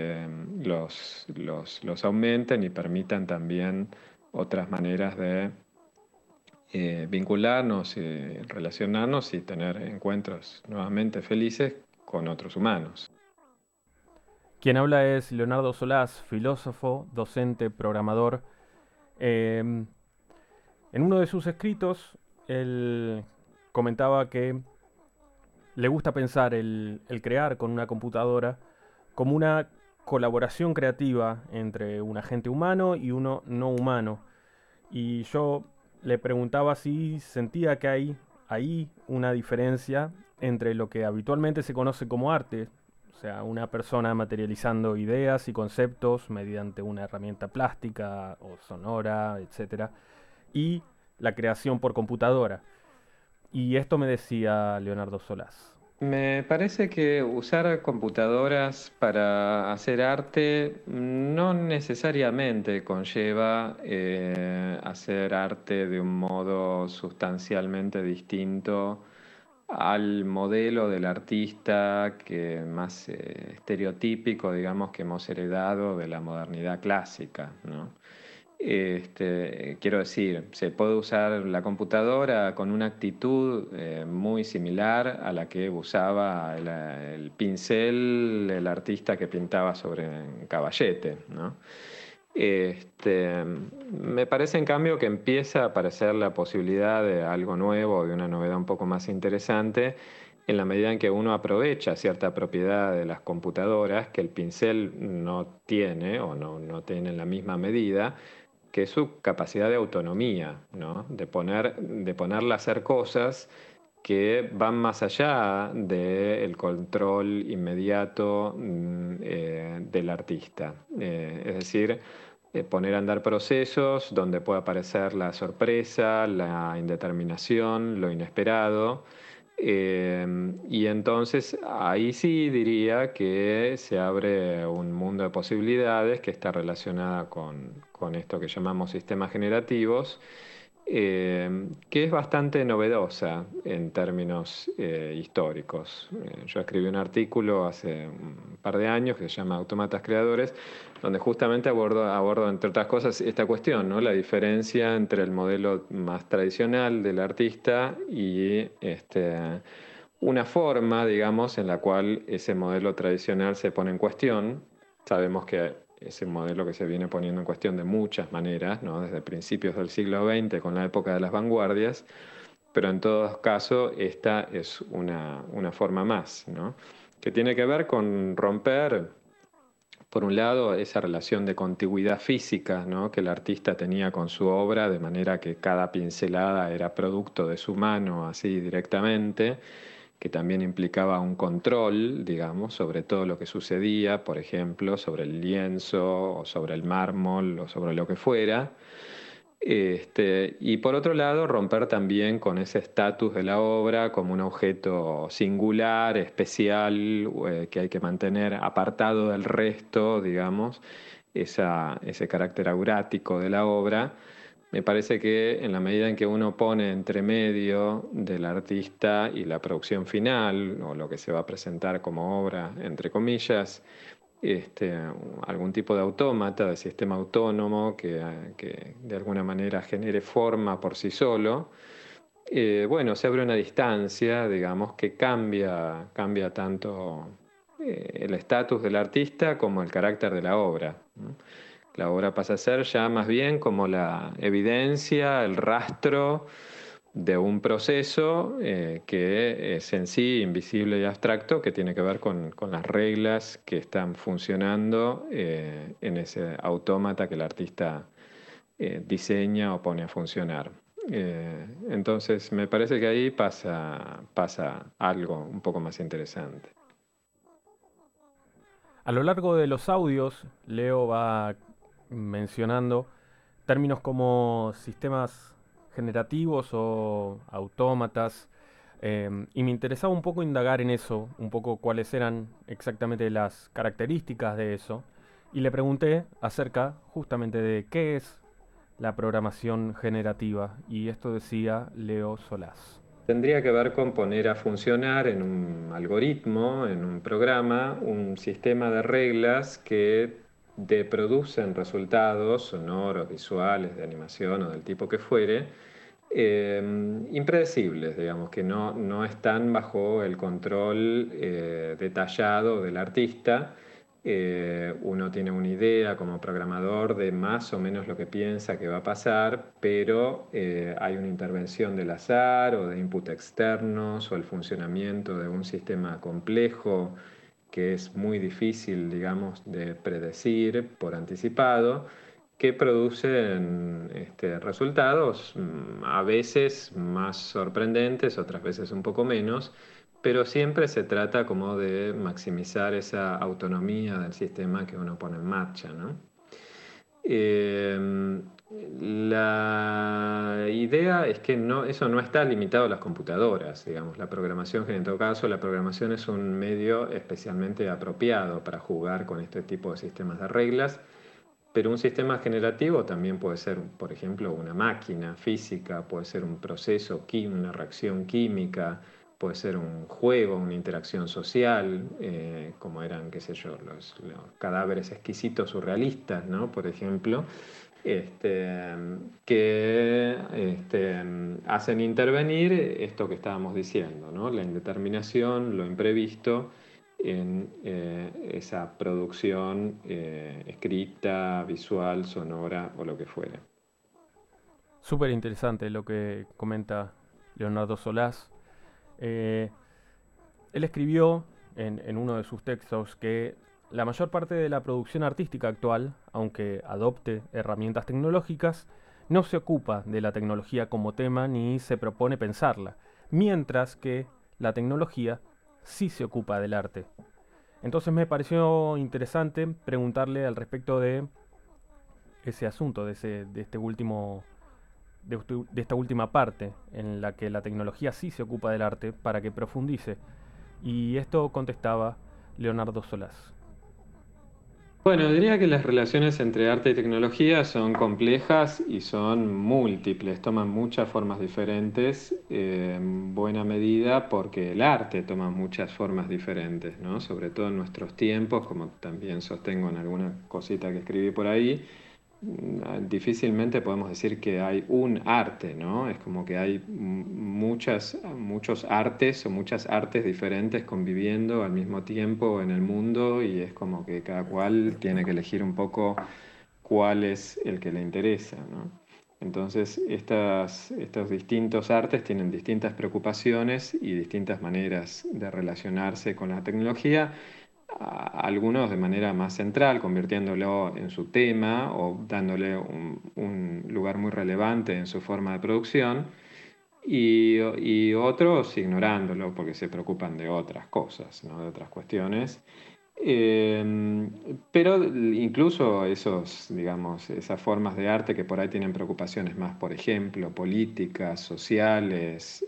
Speaker 6: los aumenten y permitan también otras maneras de vincularnos y relacionarnos y tener encuentros nuevamente felices con otros humanos.
Speaker 2: Quien habla es Leonardo Solás, filósofo, docente, programador. En uno de sus escritos, él comentaba que le gusta pensar el crear con una computadora como una colaboración creativa entre un agente humano y uno no humano. Y yo le preguntaba si sentía que hay ahí una diferencia entre lo que habitualmente se conoce como arte, o sea, una persona materializando ideas y conceptos mediante una herramienta plástica o sonora, etcétera, y la creación por computadora. Y esto me decía Leonardo Solás.
Speaker 6: Me parece que usar computadoras para hacer arte no necesariamente conlleva hacer arte de un modo sustancialmente distinto al modelo del artista que más estereotípico, digamos, que hemos heredado de la modernidad clásica, ¿no? Quiero decir, se puede usar la computadora con una actitud muy similar a la que usaba el pincel, el artista que pintaba sobre caballete, ¿no? Me parece en cambio que empieza a aparecer la posibilidad de algo nuevo, de una novedad un poco más interesante, en la medida en que uno aprovecha cierta propiedad de las computadoras que el pincel no tiene o no tiene en la misma medida, que es su capacidad de autonomía, ¿no? De ponerla a hacer cosas que van más allá del control inmediato del artista. Es decir, poner a andar procesos donde puede aparecer la sorpresa, la indeterminación, lo inesperado. Y entonces ahí sí diría que se abre un mundo de posibilidades que está relacionada con esto que llamamos sistemas generativos, que es bastante novedosa en términos históricos. Yo escribí un artículo hace un par de años que se llama Autómatas Creadores, donde justamente abordo, entre otras cosas, esta cuestión, ¿no? La diferencia entre el modelo más tradicional del artista y una forma, digamos, en la cual ese modelo tradicional se pone en cuestión. Sabemos que es un modelo que se viene poniendo en cuestión de muchas maneras, ¿no? Desde principios del siglo XX, con la época de las vanguardias, pero en todo caso esta es una forma más, ¿no? Que tiene que ver con romper, por un lado, esa relación de contigüidad física, ¿no? Que el artista tenía con su obra, de manera que cada pincelada era producto de su mano, así directamente, que también implicaba un control, digamos, sobre todo lo que sucedía, por ejemplo, sobre el lienzo o sobre el mármol o sobre lo que fuera. Y por otro lado, romper también con ese estatus de la obra como un objeto singular, especial, que hay que mantener apartado del resto, digamos, ese carácter aurático de la obra. Me parece que en la medida en que uno pone entre medio del artista y la producción final, o lo que se va a presentar como obra, entre comillas, este, algún tipo de autómata, de sistema autónomo que de alguna manera genere forma por sí solo, bueno, se abre una distancia, digamos, que cambia tanto el estatus del artista como el carácter de la obra, ¿no? La obra pasa a ser ya más bien como la evidencia, el rastro de un proceso que es en sí invisible y abstracto, que tiene que ver con las reglas que están funcionando en ese autómata que el artista diseña o pone a funcionar. Entonces me parece que ahí pasa algo un poco más interesante.
Speaker 2: A lo largo de los audios, Leo va mencionando términos como sistemas generativos o autómatas, y me interesaba un poco indagar en eso, un poco cuáles eran exactamente las características de eso, y le pregunté acerca justamente de qué es la programación generativa, y esto decía Leo Solás.
Speaker 6: Tendría que ver con poner a funcionar en un algoritmo, en un programa, un sistema de reglas que producen resultados sonoros, visuales, de animación o del tipo que fuere, impredecibles, digamos, que no están bajo el control detallado del artista. Uno tiene una idea como programador de más o menos lo que piensa que va a pasar, pero hay una intervención del azar o de input externos o el funcionamiento de un sistema complejo que es muy difícil, digamos, de predecir por anticipado, que producen resultados a veces más sorprendentes, otras veces un poco menos, pero siempre se trata como de maximizar esa autonomía del sistema que uno pone en marcha, ¿no? La idea es que eso no está limitado a las computadoras, digamos. La programación, que en todo caso la programación es un medio especialmente apropiado para jugar con este tipo de sistemas de reglas, pero un sistema generativo también puede ser, por ejemplo, una máquina física, puede ser un proceso, una reacción química, puede ser un juego, una interacción social, como eran, qué sé yo, los cadáveres exquisitos surrealistas, ¿no? Por ejemplo, que hacen intervenir esto que estábamos diciendo, ¿no? La indeterminación, lo imprevisto en esa producción escrita, visual, sonora o lo que fuera.
Speaker 2: Súper interesante lo que comenta Leonardo Solás. Él escribió en uno de sus textos que la mayor parte de la producción artística actual, aunque adopte herramientas tecnológicas, no se ocupa de la tecnología como tema ni se propone pensarla, mientras que la tecnología sí se ocupa del arte. Entonces me pareció interesante preguntarle al respecto de ese asunto, de esta última parte en la que la tecnología sí se ocupa del arte, para que profundice. Y esto contestaba Leonardo Solás.
Speaker 6: Bueno, diría que las relaciones entre arte y tecnología son complejas y son múltiples, toman muchas formas diferentes, en buena medida porque el arte toma muchas formas diferentes, ¿no? Sobre todo en nuestros tiempos, como también sostengo en alguna cosita que escribí por ahí, difícilmente podemos decir que hay un arte, ¿no? Es como que hay muchos artes o muchas artes diferentes conviviendo al mismo tiempo en el mundo, y es como que cada cual tiene que elegir un poco cuál es el que le interesa, ¿no? Entonces, estos distintos artes tienen distintas preocupaciones y distintas maneras de relacionarse con la tecnología, algunos de manera más central, convirtiéndolo en su tema o dándole un lugar muy relevante en su forma de producción, y otros ignorándolo porque se preocupan de otras cosas, ¿no? De otras cuestiones. Pero incluso digamos, esas formas de arte que por ahí tienen preocupaciones más, por ejemplo, políticas, sociales,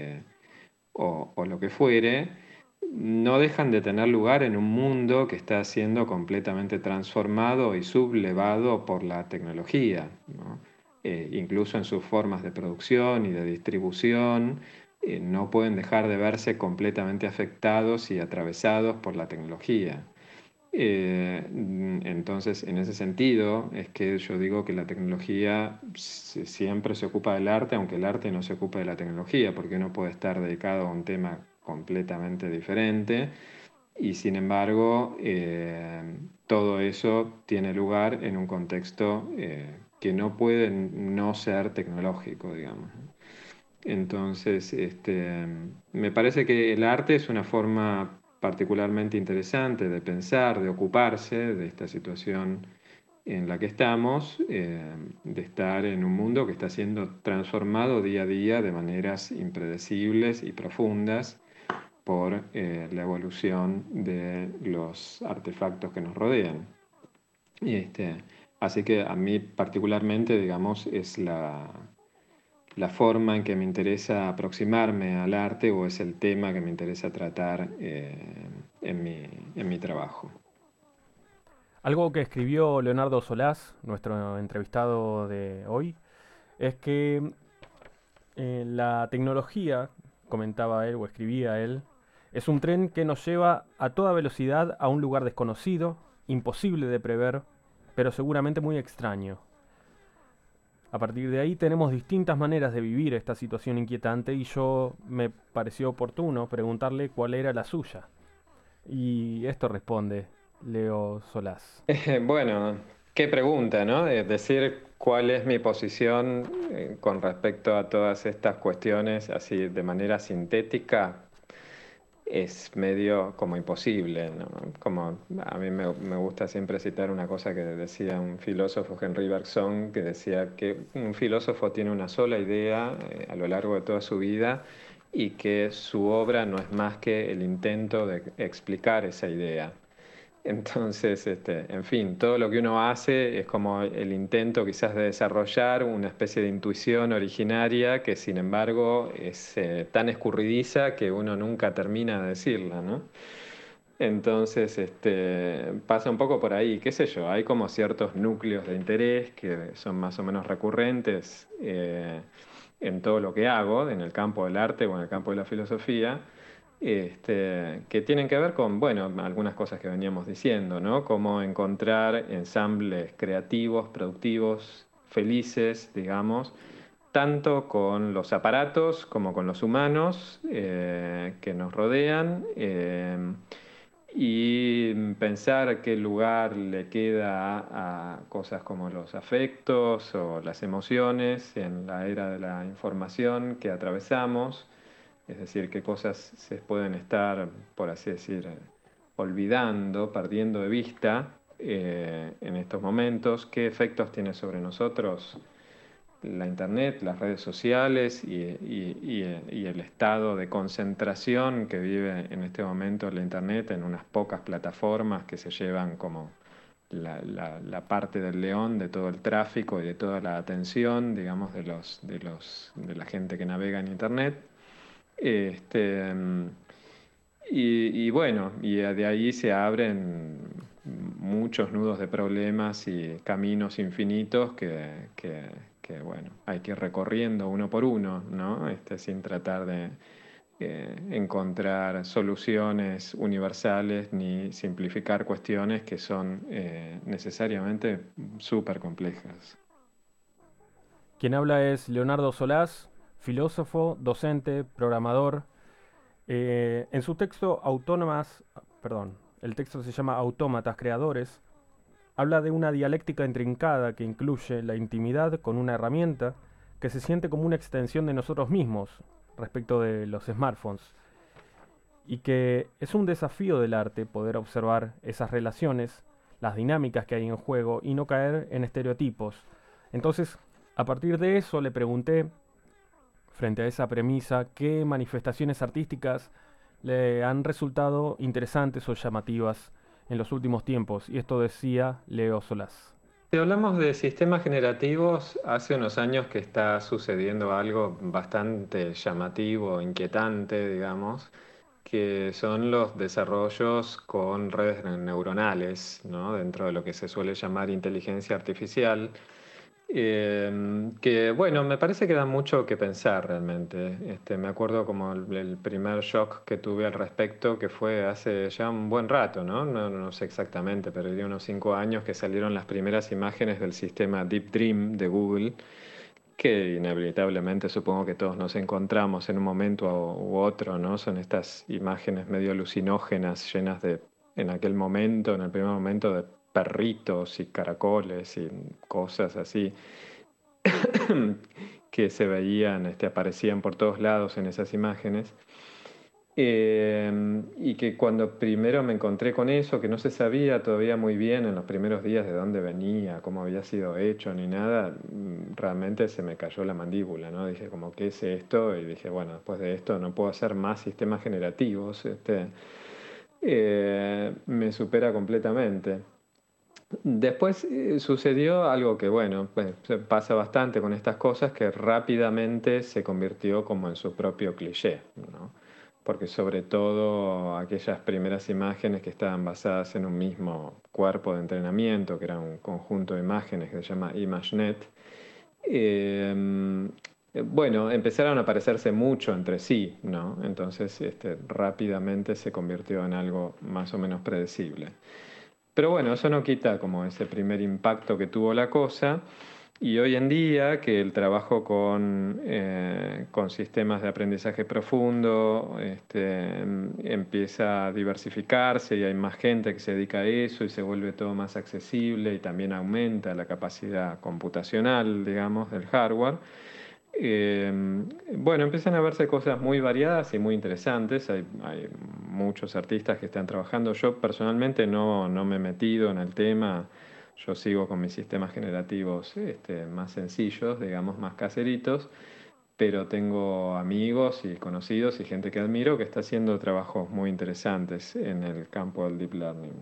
Speaker 6: o lo que fuere, no dejan de tener lugar en un mundo que está siendo completamente transformado y sublevado por la tecnología, ¿no? Incluso en sus formas de producción y de distribución, no pueden dejar de verse completamente afectados y atravesados por la tecnología. Entonces, en ese sentido, es que yo digo que la tecnología siempre se ocupa del arte, aunque el arte no se ocupe de la tecnología, porque uno puede estar dedicado a un tema completamente diferente, y sin embargo, todo eso tiene lugar en un contexto que no puede no ser tecnológico, digamos. Entonces, me parece que el arte es una forma particularmente interesante de pensar, de ocuparse de esta situación en la que estamos, de estar en un mundo que está siendo transformado día a día de maneras impredecibles y profundas por la evolución de los artefactos que nos rodean. Así que a mí particularmente, digamos, es la forma en que me interesa aproximarme al arte, o es el tema que me interesa tratar en mi trabajo.
Speaker 2: Algo que escribió Leonardo Solás, nuestro entrevistado de hoy, es que la tecnología, comentaba él o escribía él, es un tren que nos lleva a toda velocidad a un lugar desconocido, imposible de prever, pero seguramente muy extraño. A partir de ahí tenemos distintas maneras de vivir esta situación inquietante, y me pareció oportuno preguntarle cuál era la suya. Y esto responde Leo Solás.
Speaker 6: Bueno, qué pregunta, ¿no? Es decir, cuál es mi posición con respecto a todas estas cuestiones así de manera sintética. es medio como imposible, ¿no? Como a mí me gusta siempre citar una cosa que decía un filósofo, Henri Bergson, que decía que un filósofo tiene una sola idea a lo largo de toda su vida y que su obra no es más que el intento de explicar esa idea. Entonces, en fin, todo lo que uno hace es como el intento quizás de desarrollar una especie de intuición originaria que sin embargo es tan escurridiza que uno nunca termina de decirla, ¿no? Entonces, pasa un poco por ahí, qué sé yo, hay como ciertos núcleos de interés que son más o menos recurrentes en todo lo que hago, en el campo del arte o en el campo de la filosofía, que tienen que ver con, bueno, algunas cosas que veníamos diciendo, ¿no? Cómo encontrar ensambles creativos, productivos, felices, digamos, tanto con los aparatos como con los humanos que nos rodean, y pensar qué lugar le queda a cosas como los afectos o las emociones en la era de la información que atravesamos, es decir, qué cosas se pueden estar, por así decir, olvidando, perdiendo de vista en estos momentos, qué efectos tiene sobre nosotros la Internet, las redes sociales y el estado de concentración que vive en este momento la Internet en unas pocas plataformas que se llevan como la parte del león de todo el tráfico y de toda la atención, digamos, de la gente que navega en Internet. Este, y bueno, y de ahí se abren muchos nudos de problemas y caminos infinitos que, bueno, hay que ir recorriendo uno por uno, ¿no? Sin tratar de encontrar soluciones universales ni simplificar cuestiones que son necesariamente súper complejas.
Speaker 2: Quien habla es Leonardo Solás, filósofo, docente, programador. En su texto el texto se llama Autómatas Creadores, habla de una dialéctica intrincada que incluye la intimidad con una herramienta que se siente como una extensión de nosotros mismos respecto de los smartphones y que es un desafío del arte poder observar esas relaciones, las dinámicas que hay en juego y no caer en estereotipos. Entonces, a partir de eso le pregunté, frente a esa premisa, qué manifestaciones artísticas le han resultado interesantes o llamativas en los últimos tiempos, y esto decía Leo Solás.
Speaker 6: Si hablamos de sistemas generativos, hace unos años que está sucediendo algo bastante llamativo, inquietante, digamos, que son los desarrollos con redes neuronales, ¿no? Dentro de lo que se suele llamar inteligencia artificial, que bueno, me parece que da mucho que pensar realmente. Me acuerdo como el primer shock que tuve al respecto, que fue hace ya un buen rato, ¿no? No sé exactamente, pero diría unos 5 años que salieron las primeras imágenes del sistema Deep Dream de Google, que inevitablemente supongo que todos nos encontramos en un momento u otro, ¿no? Son estas imágenes medio alucinógenas, llenas de, en aquel momento, en el primer momento, de perritos y caracoles y cosas así que se veían, aparecían por todos lados en esas imágenes. Y que cuando primero me encontré con eso, que no se sabía todavía muy bien en los primeros días de dónde venía, cómo había sido hecho ni nada, realmente se me cayó la mandíbula, ¿no? Dije como, ¿qué es esto? Y dije, bueno, después de esto no puedo hacer más sistemas generativos. Me supera completamente. Después sucedió algo que, bueno, pues, pasa bastante con estas cosas, que rápidamente se convirtió como en su propio cliché, ¿no? Porque sobre todo aquellas primeras imágenes que estaban basadas en un mismo cuerpo de entrenamiento, que era un conjunto de imágenes que se llama ImageNet, bueno, empezaron a parecerse mucho entre sí, ¿no? Entonces, rápidamente se convirtió en algo más o menos predecible. Pero bueno, eso no quita como ese primer impacto que tuvo la cosa. Y hoy en día que el trabajo con sistemas de aprendizaje profundo empieza a diversificarse y hay más gente que se dedica a eso y se vuelve todo más accesible y también aumenta la capacidad computacional, digamos, del hardware. Bueno, empiezan a verse cosas muy variadas y muy interesantes. Hay muchos artistas que están trabajando. Yo personalmente no me he metido en el tema. Yo sigo con mis sistemas generativos más sencillos, digamos, más caseritos, pero tengo amigos y conocidos y gente que admiro que está haciendo trabajos muy interesantes en el campo del deep learning.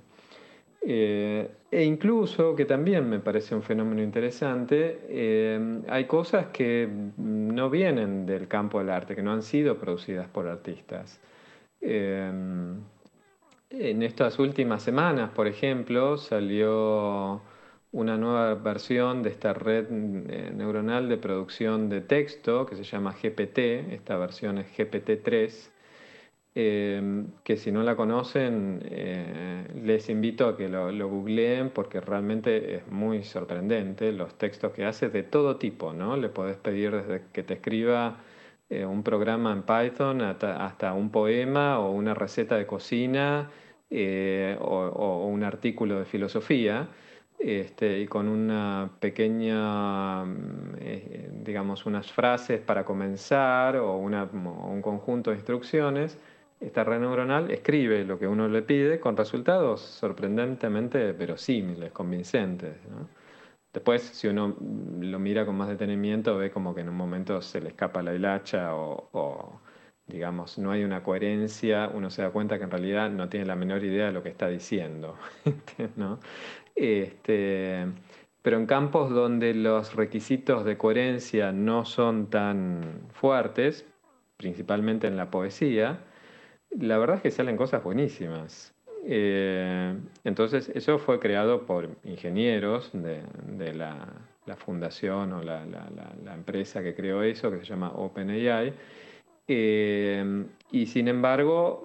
Speaker 6: E incluso, que también me parece un fenómeno interesante, hay cosas que no vienen del campo del arte, que no han sido producidas por artistas. Eh, en estas últimas semanas, por ejemplo, salió una nueva versión de esta red neuronal de producción de texto que se llama GPT. Esta versión es GPT-3, que si no la conocen, les invito a que lo googleen porque realmente es muy sorprendente los textos que hace de todo tipo, ¿no? Le podés pedir desde que te escriba un programa en Python hasta un poema o una receta de cocina, o un artículo de filosofía. Y con una pequeña, digamos, unas frases para comenzar o un conjunto de instrucciones, esta red neuronal escribe lo que uno le pide con resultados sorprendentemente verosímiles, convincentes, ¿no? Después, si uno lo mira con más detenimiento, ve como que en un momento se le escapa la hilacha digamos, no hay una coherencia. Uno se da cuenta que en realidad no tiene la menor idea de lo que está diciendo, ¿no? Este, pero en campos donde los requisitos de coherencia no son tan fuertes, principalmente en la poesía, la verdad es que salen cosas buenísimas. Entonces, eso fue creado por ingenieros de la fundación o la empresa que creó eso, que se llama OpenAI. Y sin embargo,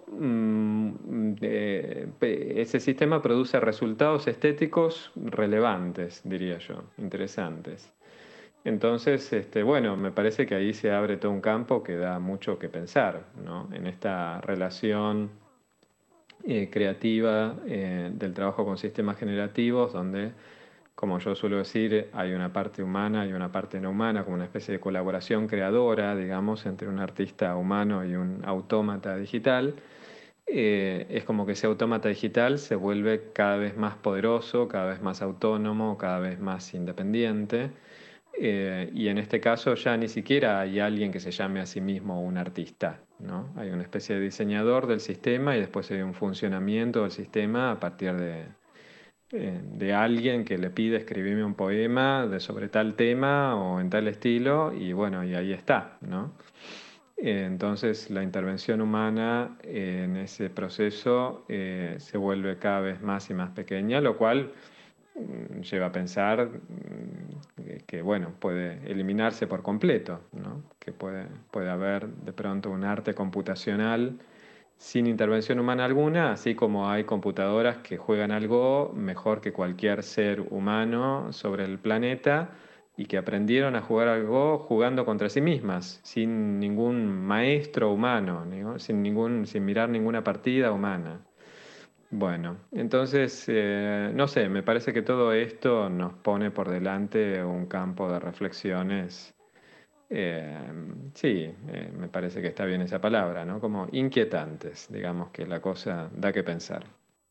Speaker 6: ese sistema produce resultados estéticos relevantes, diría yo, interesantes. Entonces, bueno, me parece que ahí se abre todo un campo que da mucho que pensar, ¿no? En esta relación creativa del trabajo con sistemas generativos, donde, como yo suelo decir, hay una parte humana y una parte no humana, como una especie de colaboración creadora, digamos, entre un artista humano y un autómata digital. Es como que ese autómata digital se vuelve cada vez más poderoso, cada vez más autónomo, cada vez más independiente. Y en este caso ya ni siquiera hay alguien que se llame a sí mismo un artista, ¿no? Hay una especie de diseñador del sistema y después hay un funcionamiento del sistema a partir de alguien que le pide escribirme un poema sobre tal tema o en tal estilo, y bueno, y ahí está, ¿no? Entonces la intervención humana en ese proceso se vuelve cada vez más y más pequeña, lo cual lleva a pensar que, bueno, puede eliminarse por completo, ¿no? Que puede haber de pronto un arte computacional sin intervención humana alguna, así como hay computadoras que juegan al Go mejor que cualquier ser humano sobre el planeta y que aprendieron a jugar al Go jugando contra sí mismas, sin ningún maestro humano, ¿no? Sin mirar ninguna partida humana. Bueno, entonces, no sé, me parece que todo esto nos pone por delante un campo de reflexiones. eh, sí, me parece que está bien esa palabra, ¿no? Como inquietantes, digamos que la cosa da que pensar.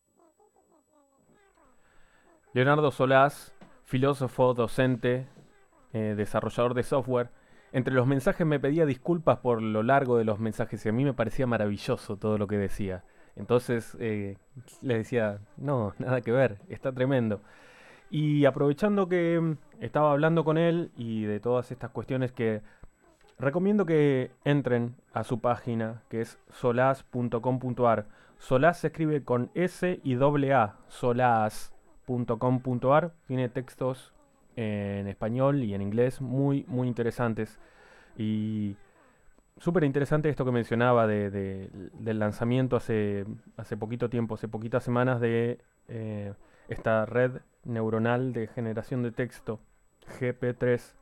Speaker 2: Leonardo Solás, filósofo, docente, desarrollador de software. Entre los mensajes me pedía disculpas por lo largo de los mensajes y a mí me parecía maravilloso todo lo que decía. Entonces le decía, no, nada que ver, está tremendo. Y aprovechando que estaba hablando con él y de todas estas cuestiones, que recomiendo que entren a su página, que es solaz.com.ar. Solaz se escribe con S y doble A, solaz.com.ar. Tiene textos en español y en inglés muy, muy interesantes. Y súper interesante esto que mencionaba del lanzamiento hace poquito tiempo, hace poquitas semanas, de esta red neuronal de generación de texto, GPT-3.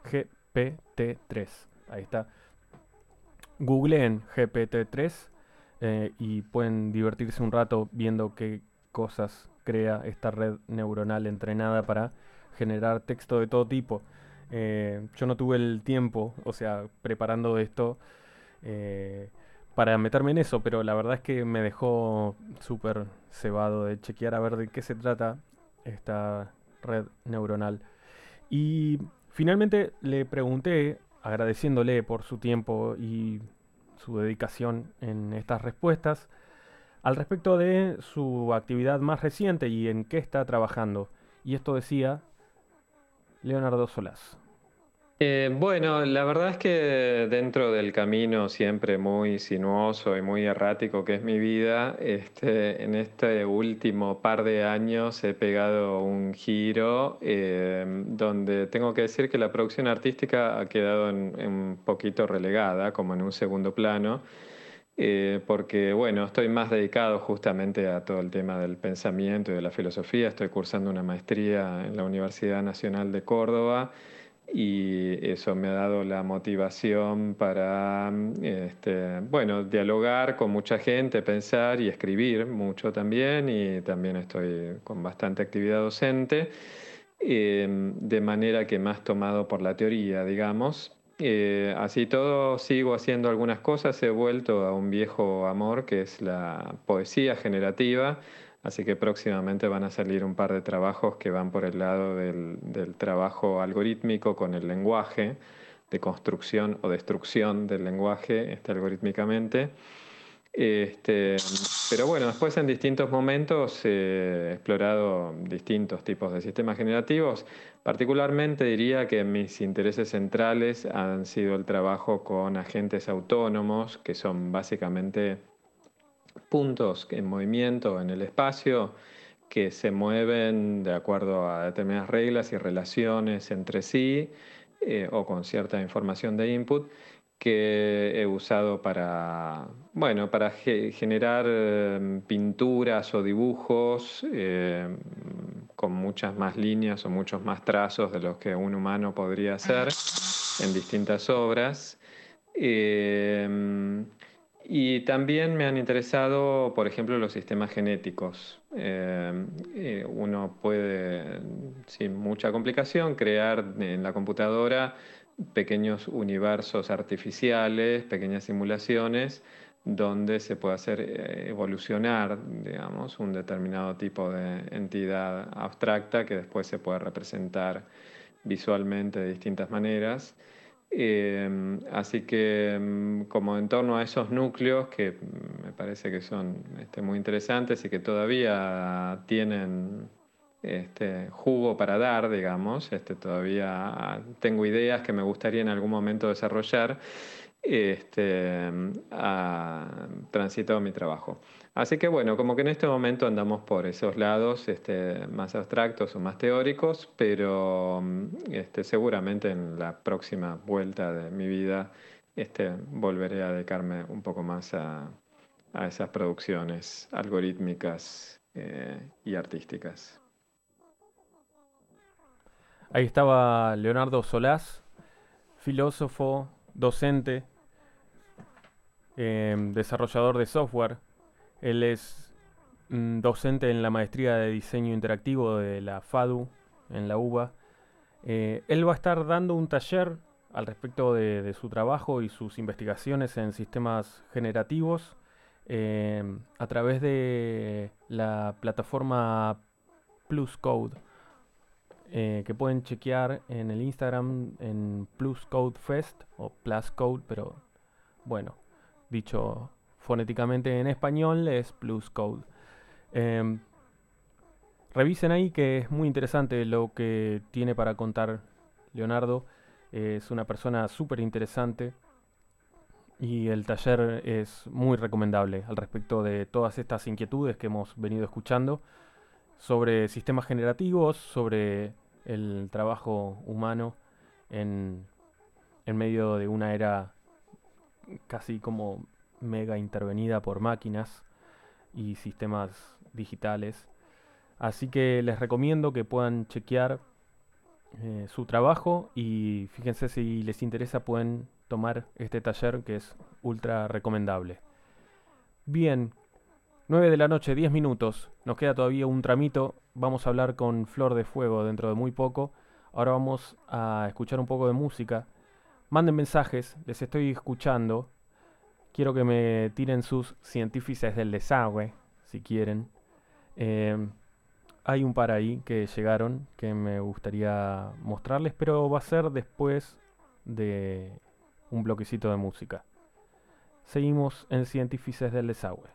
Speaker 2: Ahí está. Googleen GPT-3 y pueden divertirse un rato viendo qué cosas crea esta red neuronal entrenada para generar texto de todo tipo. Yo no tuve el tiempo, o sea, preparando esto, eh, para meterme en eso, pero la verdad es que me dejó súper cebado de chequear a ver de qué se trata esta red neuronal. Y finalmente le pregunté, agradeciéndole por su tiempo y su dedicación en estas respuestas, al respecto de su actividad más reciente y en qué está trabajando. Y esto decía Leonardo Solás.
Speaker 6: Bueno, la verdad es que dentro del camino siempre muy sinuoso y muy errático que es mi vida, en este último par de años he pegado un giro donde tengo que decir que la producción artística ha quedado en un poquito relegada, como en un segundo plano. Porque bueno, estoy más dedicado justamente a todo el tema del pensamiento y de la filosofía. Estoy cursando una maestría en la Universidad Nacional de Córdoba y eso me ha dado la motivación para, bueno, dialogar con mucha gente, pensar y escribir mucho también, y también estoy con bastante actividad docente, de manera que más tomado por la teoría, digamos. Así todo, sigo haciendo algunas cosas, he vuelto a un viejo amor que es la poesía generativa, así que próximamente van a salir un par de trabajos que van por el lado del trabajo algorítmico con el lenguaje, de construcción o destrucción del lenguaje algorítmicamente. Este, pero bueno, después en distintos momentos he explorado distintos tipos de sistemas generativos. Particularmente diría que mis intereses centrales han sido el trabajo con agentes autónomos, que son básicamente puntos en movimiento en el espacio que se mueven de acuerdo a determinadas reglas y relaciones entre sí, o con cierta información de input que he usado para, bueno, para generar pinturas o dibujos con muchas más líneas o muchos más trazos de los que un humano podría hacer en distintas obras. Eh, y también me han interesado, por ejemplo, los sistemas genéticos. Uno puede, sin mucha complicación, crear en la computadora pequeños universos artificiales, pequeñas simulaciones, donde se puede hacer evolucionar, digamos, un determinado tipo de entidad abstracta que después se puede representar visualmente de distintas maneras. Así que como en torno a esos núcleos que me parece que son muy interesantes y que todavía tienen jugo para dar, digamos, todavía tengo ideas que me gustaría en algún momento desarrollar, transitado mi trabajo. Así que bueno, como que en este momento andamos por esos lados más abstractos o más teóricos, pero seguramente en la próxima vuelta de mi vida volveré a dedicarme un poco más a esas producciones algorítmicas y artísticas.
Speaker 2: Ahí estaba Leonardo Solás, filósofo, docente, desarrollador de software. Él es docente en la maestría de diseño interactivo de la FADU, en la UBA. Él va a estar dando un taller al respecto de su trabajo y sus investigaciones en sistemas generativos a través de la plataforma PlusCode, que pueden chequear en el Instagram en PlusCode Fest o PlusCode, pero bueno, dicho fonéticamente en español es PlusCode. Revisen ahí, que es muy interesante lo que tiene para contar Leonardo. Es una persona súper interesante y el taller es muy recomendable al respecto de todas estas inquietudes que hemos venido escuchando sobre sistemas generativos, sobre el trabajo humano en medio de una era casi como mega intervenida por máquinas y sistemas digitales. Así que les recomiendo que puedan chequear su trabajo y fíjense, si les interesa pueden tomar este taller, que es ultra recomendable. Bien, 9 de la noche, 10 minutos. Nos queda todavía un tramito. Vamos a hablar con Flor de Fuego dentro de muy poco. Ahora vamos a escuchar un poco de música. Manden mensajes, les estoy escuchando. Quiero que me tiren sus científices del desagüe, si quieren. Hay un par ahí que llegaron que me gustaría mostrarles, pero va a ser después de un bloquecito de música. Seguimos en Científices del Desagüe.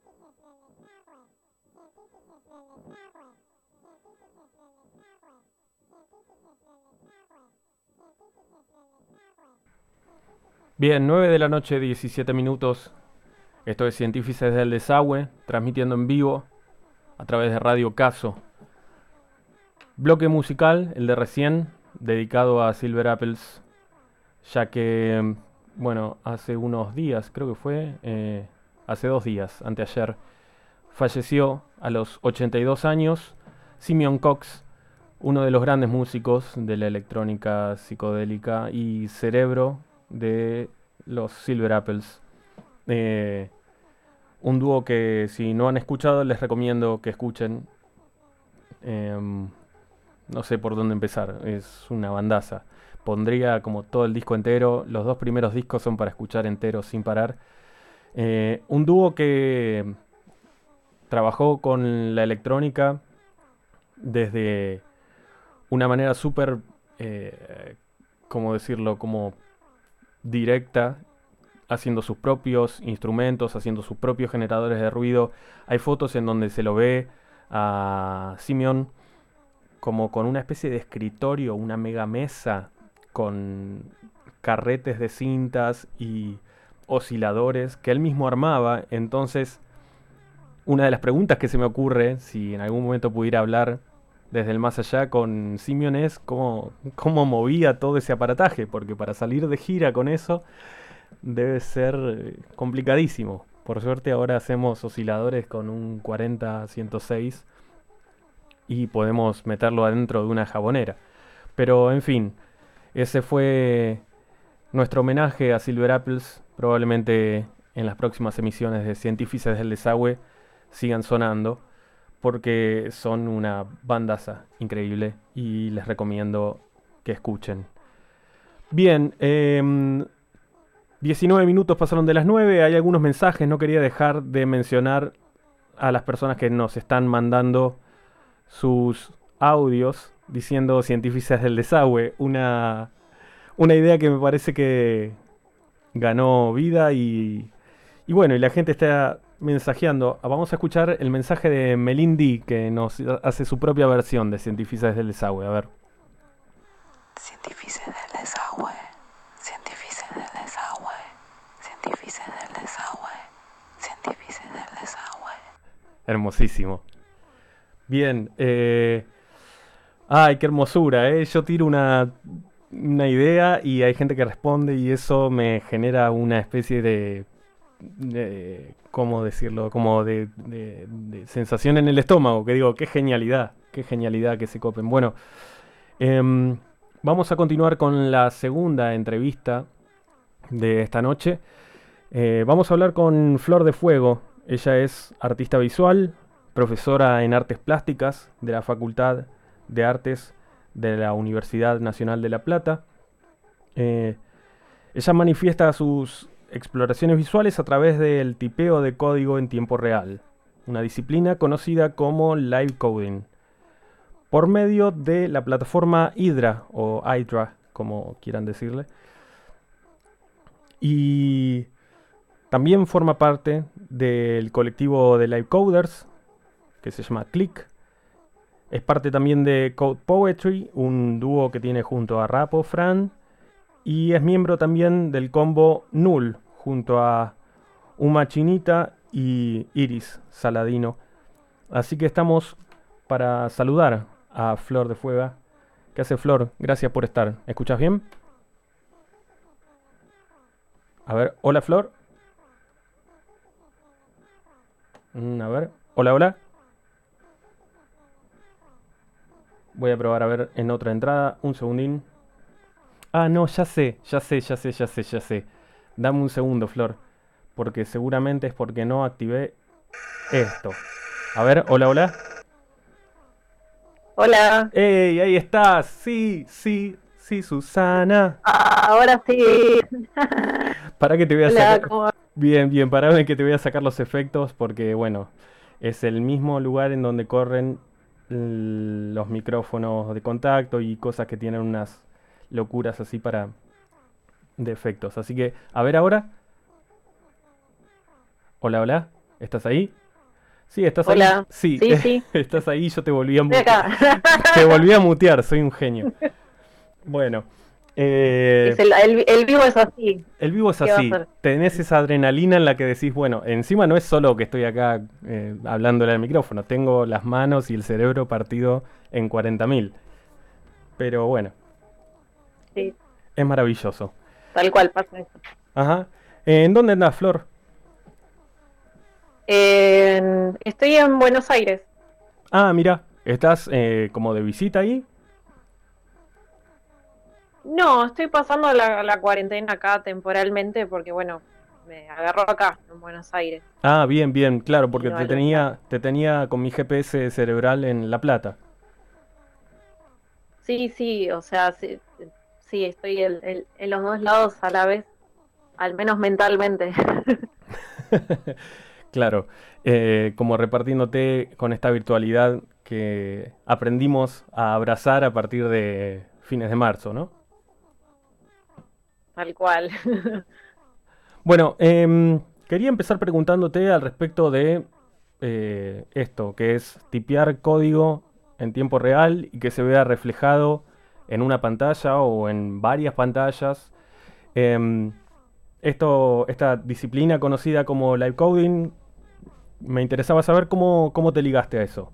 Speaker 2: Bien, 9 de la noche, 17 minutos. Esto es Científices del Desagüe, transmitiendo en vivo a través de Radio Caso. Bloque musical, el de recién, dedicado a Silver Apples, ya que, bueno, hace unos días, creo que fue, hace 2 días, anteayer, falleció a los 82 años Simeon Cox, uno de los grandes músicos de la electrónica psicodélica y cerebro de los Silver Apples. Un dúo que si no han escuchado les recomiendo que escuchen. No sé por dónde empezar, es una bandaza. Pondría como todo el disco entero, los 2 primeros discos son para escuchar enteros sin parar. Un dúo que trabajó con la electrónica desde una manera súper, ¿cómo decirlo? Como directa, haciendo sus propios instrumentos, haciendo sus propios generadores de ruido. Hay fotos en donde se lo ve a Simeon como con una especie de escritorio, una mega mesa con carretes de cintas y osciladores que él mismo armaba. Entonces, una de las preguntas que se me ocurre, si en algún momento pudiera hablar desde el más allá con Simeon, es cómo movía todo ese aparataje, porque para salir de gira con eso debe ser complicadísimo. Por suerte ahora hacemos osciladores con un 40-106 y podemos meterlo adentro de una jabonera. Pero en fin, ese fue nuestro homenaje a Silver Apples. Probablemente en las próximas emisiones de Científices del Desagüe sigan sonando, porque son una bandaza increíble y les recomiendo que escuchen. Bien, 19 minutos pasaron de las 9, hay algunos mensajes, no quería dejar de mencionar a las personas que nos están mandando sus audios diciendo Científices del Desagüe, una idea que me parece que ganó vida y bueno, y la gente está mensajeando. Vamos a escuchar el mensaje de Melindi, que nos hace su propia versión de Científices del Desagüe. A ver.
Speaker 7: Científices del Desagüe, Científices del Desagüe, Científices del Desagüe, Científices del Desagüe.
Speaker 2: Hermosísimo. Bien, ay, qué hermosura, ¿eh? Yo tiro una idea y hay gente que responde y eso me genera una especie de ¿cómo decirlo? Como de sensación en el estómago, que digo, qué genialidad que se copen. Bueno, vamos a continuar con la segunda entrevista de esta noche. Vamos a hablar con Flor de Fuego. Ella es artista visual, profesora en artes plásticas de la Facultad de Artes de la Universidad Nacional de La Plata. Ella manifiesta sus exploraciones visuales a través del tipeo de código en tiempo real, una disciplina conocida como live coding, por medio de la plataforma Hydra o Hydra, como quieran decirle. Y también forma parte del colectivo de live coders que se llama Click. Es parte también de Code Poetry, un dúo que tiene junto a Rapo Fran, y es miembro también del combo Null junto a Uma Chinita y Iris Saladino. Así que estamos para saludar a Flor de Fuego. ¿Qué hace, Flor? Gracias por estar. ¿Escuchas bien? A ver, hola, Flor. A ver, hola, hola. Voy a probar a ver en otra entrada. Un segundín. Ah, no, ya sé. Dame un segundo, Flor. Porque seguramente es porque no activé esto. A ver, hola, hola.
Speaker 8: Hola.
Speaker 2: ¡Ey! Ahí estás. Sí, Susana.
Speaker 8: Ahora sí.
Speaker 2: Para que te voy a
Speaker 8: Hola,
Speaker 2: sacar.
Speaker 8: ¿cómo va?
Speaker 2: Bien, parame que te voy a sacar los efectos porque, bueno, es el mismo lugar en donde corren los micrófonos de contacto y cosas que tienen unas locuras así para de efectos. Así que, a ver ahora. Hola, hola. ¿Estás ahí? Sí, estás ahí.
Speaker 8: Hola.
Speaker 2: Sí,
Speaker 8: Sí, sí.
Speaker 2: estás ahí, yo te volví a
Speaker 8: Estoy
Speaker 2: mutear.
Speaker 8: acá.
Speaker 2: Te volví a mutear, soy un genio. Bueno,
Speaker 8: Es el vivo es así.
Speaker 2: el vivo es
Speaker 8: ¿Qué va a
Speaker 2: así.
Speaker 8: ser?
Speaker 2: Tenés esa adrenalina en la que decís, bueno, encima no es solo que estoy acá hablándole al micrófono, tengo las manos y el cerebro partido en 40.000. Pero bueno,
Speaker 8: Sí,
Speaker 2: es maravilloso.
Speaker 8: tal cual pasa eso.
Speaker 2: Ajá. ¿En dónde andás, Flor?
Speaker 8: Estoy en Buenos Aires.
Speaker 2: Ah, mira, ¿estás como de visita ahí?
Speaker 8: No, estoy pasando la cuarentena acá temporalmente porque, bueno, me agarró acá, en Buenos Aires.
Speaker 2: Ah, bien, bien, claro, porque
Speaker 8: Y bueno,
Speaker 2: te tenía con mi GPS cerebral en La Plata.
Speaker 8: sí, sí, o sea, sí, sí, estoy en los dos lados a la vez, al menos mentalmente.
Speaker 2: Claro, como repartiéndote con esta virtualidad que aprendimos a abrazar a partir de fines de marzo, ¿no?
Speaker 8: Tal cual.
Speaker 2: Bueno, quería empezar preguntándote al respecto de esto, que es tipear código en tiempo real y que se vea reflejado en una pantalla o en varias pantallas. Em, esta disciplina conocida como live coding, me interesaba saber cómo te ligaste a eso.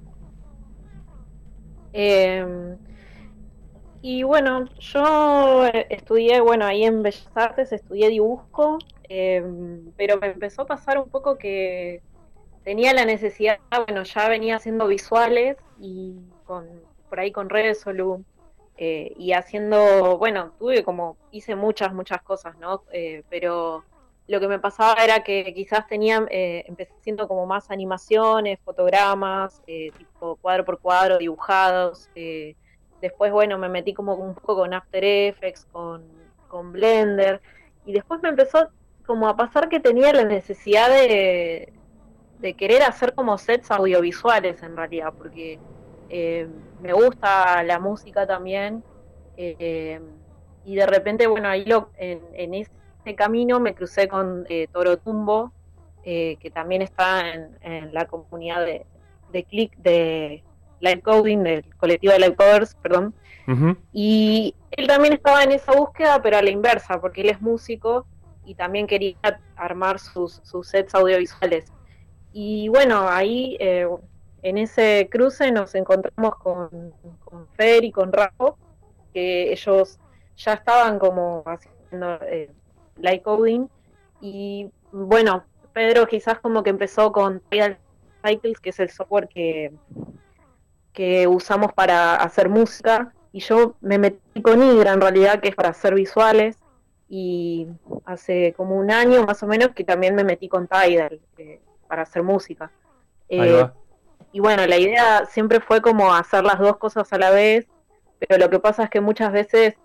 Speaker 8: Em, y bueno, yo estudié, bueno, ahí en Bellas Artes estudié dibujo, pero me empezó a pasar un poco que tenía la necesidad, bueno, ya venía haciendo visuales y por ahí con Resolu, y haciendo, bueno, hice muchas cosas, ¿no? Pero lo que me pasaba era que quizás empecé haciendo como más animaciones, fotogramas, tipo cuadro por cuadro, dibujados. Después, bueno, me metí como un poco con After Effects, con Blender, y después me empezó como a pasar que tenía la necesidad de querer hacer como sets audiovisuales en realidad, porque me gusta la música también, eh, y de repente, bueno, en ese camino me crucé con Toro Tumbo, que también está en la comunidad de Click, de Live Coding, del colectivo de Live Coders, perdón,
Speaker 2: Ujú.
Speaker 8: y él también estaba en esa búsqueda, pero a la inversa, porque él es músico y también quería armar sus sets audiovisuales. Y bueno, ahí en ese cruce nos encontramos con Fer y con Rafa, que ellos ya estaban como haciendo light coding. Y bueno, Pedro quizás como que empezó con Tidal Cycles, que es el software que usamos para hacer música. Y yo me metí con Hydra en realidad, que es para hacer visuales. Y hace como un año más o menos que también me metí con Tidal para hacer música.
Speaker 2: Ahí
Speaker 8: Eh,
Speaker 2: va.
Speaker 8: y bueno, la idea siempre fue como hacer las dos cosas a la vez, pero lo que pasa es que muchas veces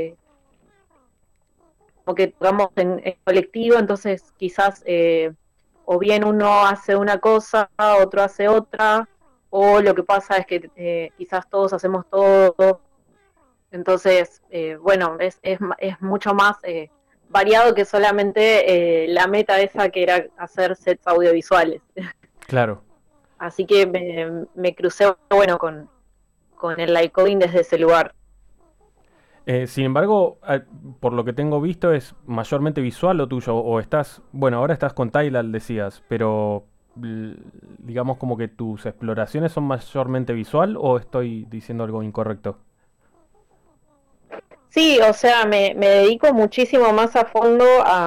Speaker 8: como que tocamos en colectivo, entonces quizás o bien uno hace una cosa, otro hace otra, o lo que pasa es que quizás todos hacemos todo, entonces bueno, es mucho más variado que solamente la meta esa que era hacer sets audiovisuales.
Speaker 2: Claro.
Speaker 8: Así que me crucé, bueno, con el live coding desde ese lugar.
Speaker 2: Sin embargo, por lo que tengo visto es mayormente visual lo tuyo, o estás, bueno, ahora estás con Tyler, decías, pero digamos como que tus exploraciones son mayormente visual o estoy diciendo algo incorrecto.
Speaker 8: Sí, o sea, me dedico muchísimo más a fondo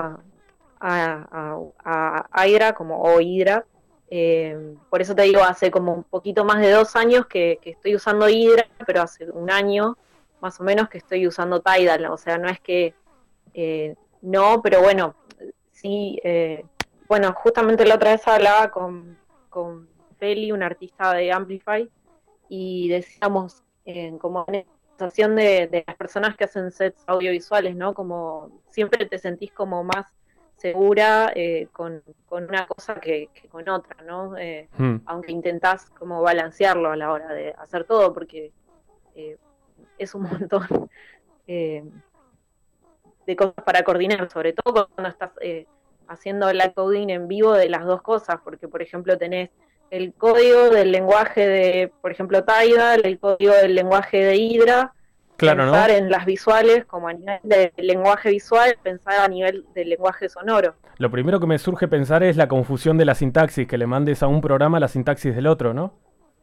Speaker 8: a Hydra, o Hydra. Por eso te digo, hace como un poquito más de 2 años que estoy usando Hydra, pero hace un año más o menos que estoy usando Tidal. O sea, no es que no, pero bueno, sí. Bueno, justamente la otra vez hablaba con Feli, un artista de Amplify, y decíamos como en esa sensación de las personas que hacen sets audiovisuales, ¿no? Como siempre te sentís como más segura con una cosa que con otra, ¿no?
Speaker 2: Hmm,
Speaker 8: Aunque intentás como balancearlo a la hora de hacer todo, porque eh, es un montón eh, de cosas para coordinar, sobre todo cuando estás haciendo live coding en vivo de las dos cosas, porque por ejemplo tenés el código del lenguaje de, por ejemplo, Tidal, el código del lenguaje de Hydra,
Speaker 2: Claro,
Speaker 8: pensar
Speaker 2: ¿no?
Speaker 8: en las visuales como a nivel del lenguaje visual, pensar a nivel del lenguaje sonoro.
Speaker 2: Lo primero que me surge pensar es la confusión de la sintaxis, que le mandes a un programa la sintaxis del otro, ¿no?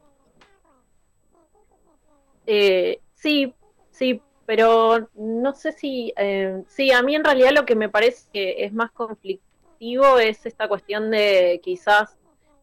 Speaker 8: Sí, sí, pero no sé si, sí, a mí en realidad lo que me parece que es más conflictivo es esta cuestión de quizás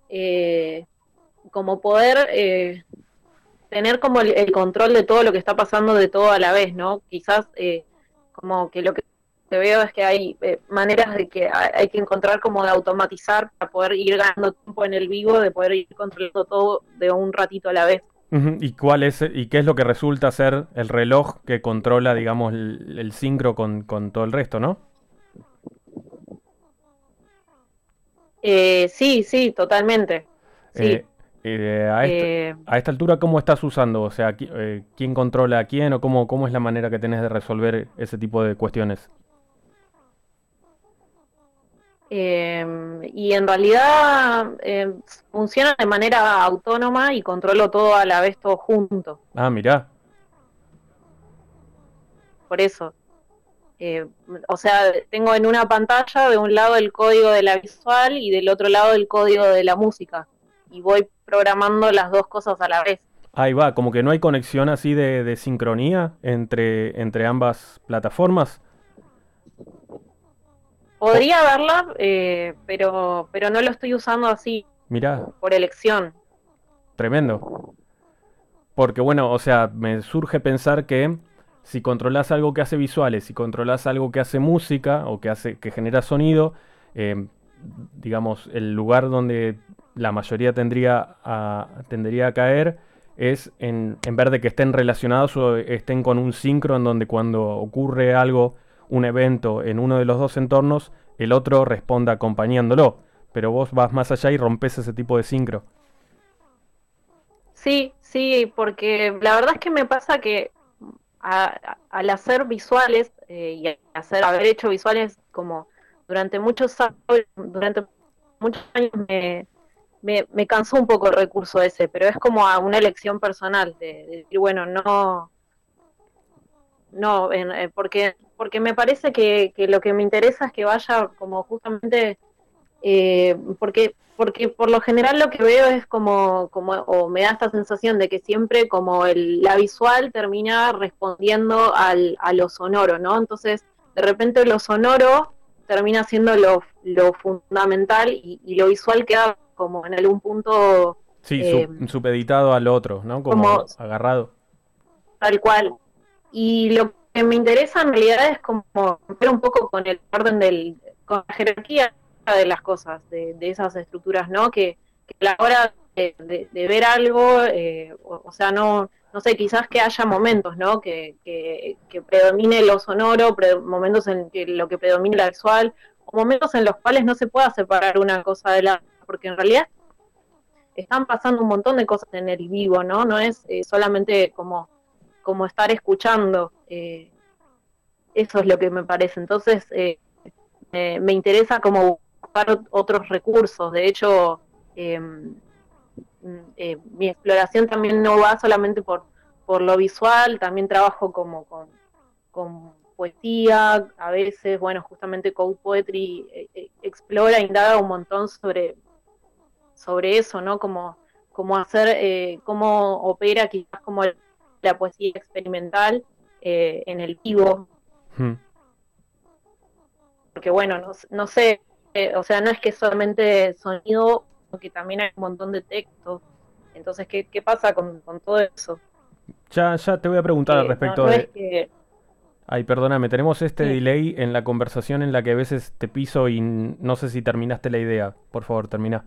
Speaker 8: como poder tener como el control de todo lo que está pasando de todo a la vez, ¿no? Quizás como que lo que veo es que hay maneras de que hay que encontrar como de automatizar para poder ir ganando tiempo en el vivo, de poder ir controlando todo de un ratito a la vez.
Speaker 2: Ujú. ¿Y qué es lo que resulta ser el reloj que controla, digamos, el sincro con todo el resto, ¿no?
Speaker 8: Sí, sí, totalmente. Sí.
Speaker 2: Eh, a
Speaker 8: Eh,
Speaker 2: a esta altura, ¿cómo estás usando? O sea, ¿quién controla a quién o cómo es la manera que tenés de resolver ese tipo de cuestiones?
Speaker 8: y en realidad funciona de manera autónoma y controlo todo a la vez, todo junto.
Speaker 2: Ah, mirá.
Speaker 8: Por eso. O sea, tengo en una pantalla de un lado el código de la visual y del otro lado el código de la música. Y voy programando las dos cosas a la vez.
Speaker 2: Ahí va, como que no hay conexión así de sincronía entre ambas plataformas. O-
Speaker 8: Podría verla, pero no lo estoy usando así,
Speaker 2: Mirá,
Speaker 8: por elección.
Speaker 2: tremendo. Porque bueno, o sea, me surge pensar que si controlas algo que hace visuales, si controlas algo que hace música o que genera sonido, eh, digamos, el lugar donde la mayoría tendría a caer es en ver de que estén relacionados o estén con un sincro en donde cuando ocurre algo, un evento en uno de los dos entornos, el otro responda acompañándolo. Pero vos vas más allá y rompes ese tipo de sincro.
Speaker 8: Sí, sí, porque la verdad es que me pasa que al hacer visuales y haber hecho visuales como durante durante muchos años me cansó un poco el recurso ese, pero es como a una elección personal de decir, bueno, no, no, porque me parece que lo que me interesa es que vaya como justamente porque por lo general lo que veo es o me da esta sensación de que siempre como la visual termina respondiendo a lo sonoro, ¿no? Entonces, de repente lo sonoro termina siendo lo fundamental y lo visual queda como en algún punto
Speaker 2: Sí,
Speaker 8: eh,
Speaker 2: supeditado al otro, ¿no?
Speaker 8: como
Speaker 2: Como agarrado.
Speaker 8: tal cual. Y lo que me interesa en realidad es como romper un poco con el orden con la jerarquía de las cosas, de esas estructuras, ¿no? Que a la hora de ver algo, o sea, no sé, quizás que haya momentos, ¿no? Que predomine lo sonoro, momentos en que lo que predomine la visual, o momentos en los cuales no se pueda separar una cosa de la otra, porque en realidad están pasando un montón de cosas en el vivo, ¿no? No es solamente como estar escuchando. Eso es lo que me parece. Entonces, me interesa como buscar otros recursos. De hecho, eh, mi exploración también no va solamente por lo visual, también trabajo como con poesía, a veces, bueno, justamente Code Poetry explora, indaga un montón sobre eso, ¿no? Como hacer, cómo opera quizás como la poesía experimental en el vivo,
Speaker 2: Hmm.
Speaker 8: porque bueno, no sé, o sea, no es que solamente sonido, sino que también hay un montón de texto. Entonces, ¿qué pasa con todo eso?
Speaker 2: Ya te voy a preguntar al respecto
Speaker 8: No es
Speaker 2: de...
Speaker 8: que...
Speaker 2: Ay, perdóname, tenemos este
Speaker 8: Sí.
Speaker 2: delay en la conversación en la que a veces te piso y no sé si terminaste la idea. Por favor, termina.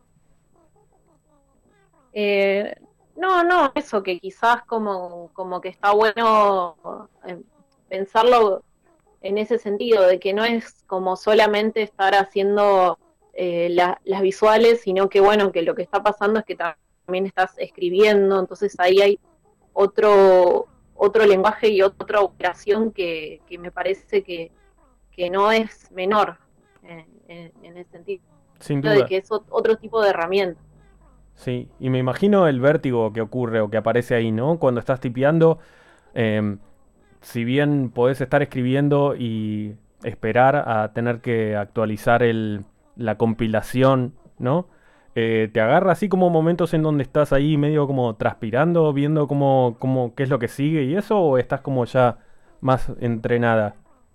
Speaker 8: Eh, no, eso que quizás como que está bueno pensarlo en ese sentido, de que no es como solamente estar haciendo las visuales, sino que bueno, que lo que está pasando es que también estás escribiendo, entonces ahí hay otro lenguaje y otra operación que me parece que no es menor. en ese sentido,
Speaker 2: Sin
Speaker 8: de
Speaker 2: duda.
Speaker 8: que es otro tipo de herramienta.
Speaker 2: Sí, y me imagino el vértigo que ocurre o que aparece ahí, ¿no? Cuando estás tipeando, em, si bien podés estar escribiendo y esperar a tener que actualizar la compilación, ¿no? Te agarra así como momentos en donde estás ahí medio como transpirando, viendo qué es lo que sigue y eso, o estás como ya más entrenada.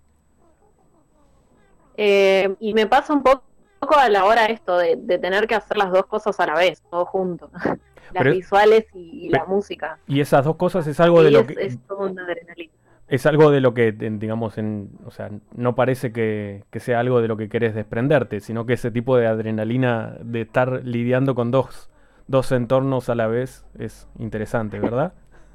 Speaker 8: Y me pasa un poco a la hora esto de tener que hacer las dos cosas a la vez, todo junto, las
Speaker 2: Pero,
Speaker 8: visuales y la
Speaker 2: pe-
Speaker 8: música.
Speaker 2: y esas dos cosas es algo de
Speaker 8: Ahí
Speaker 2: lo que
Speaker 8: es todo una adrenalina.
Speaker 2: es algo de lo que, digamos, o sea, no parece que sea algo de lo que querés desprenderte, sino que ese tipo de adrenalina de estar lidiando con dos entornos a la vez es interesante, ¿verdad?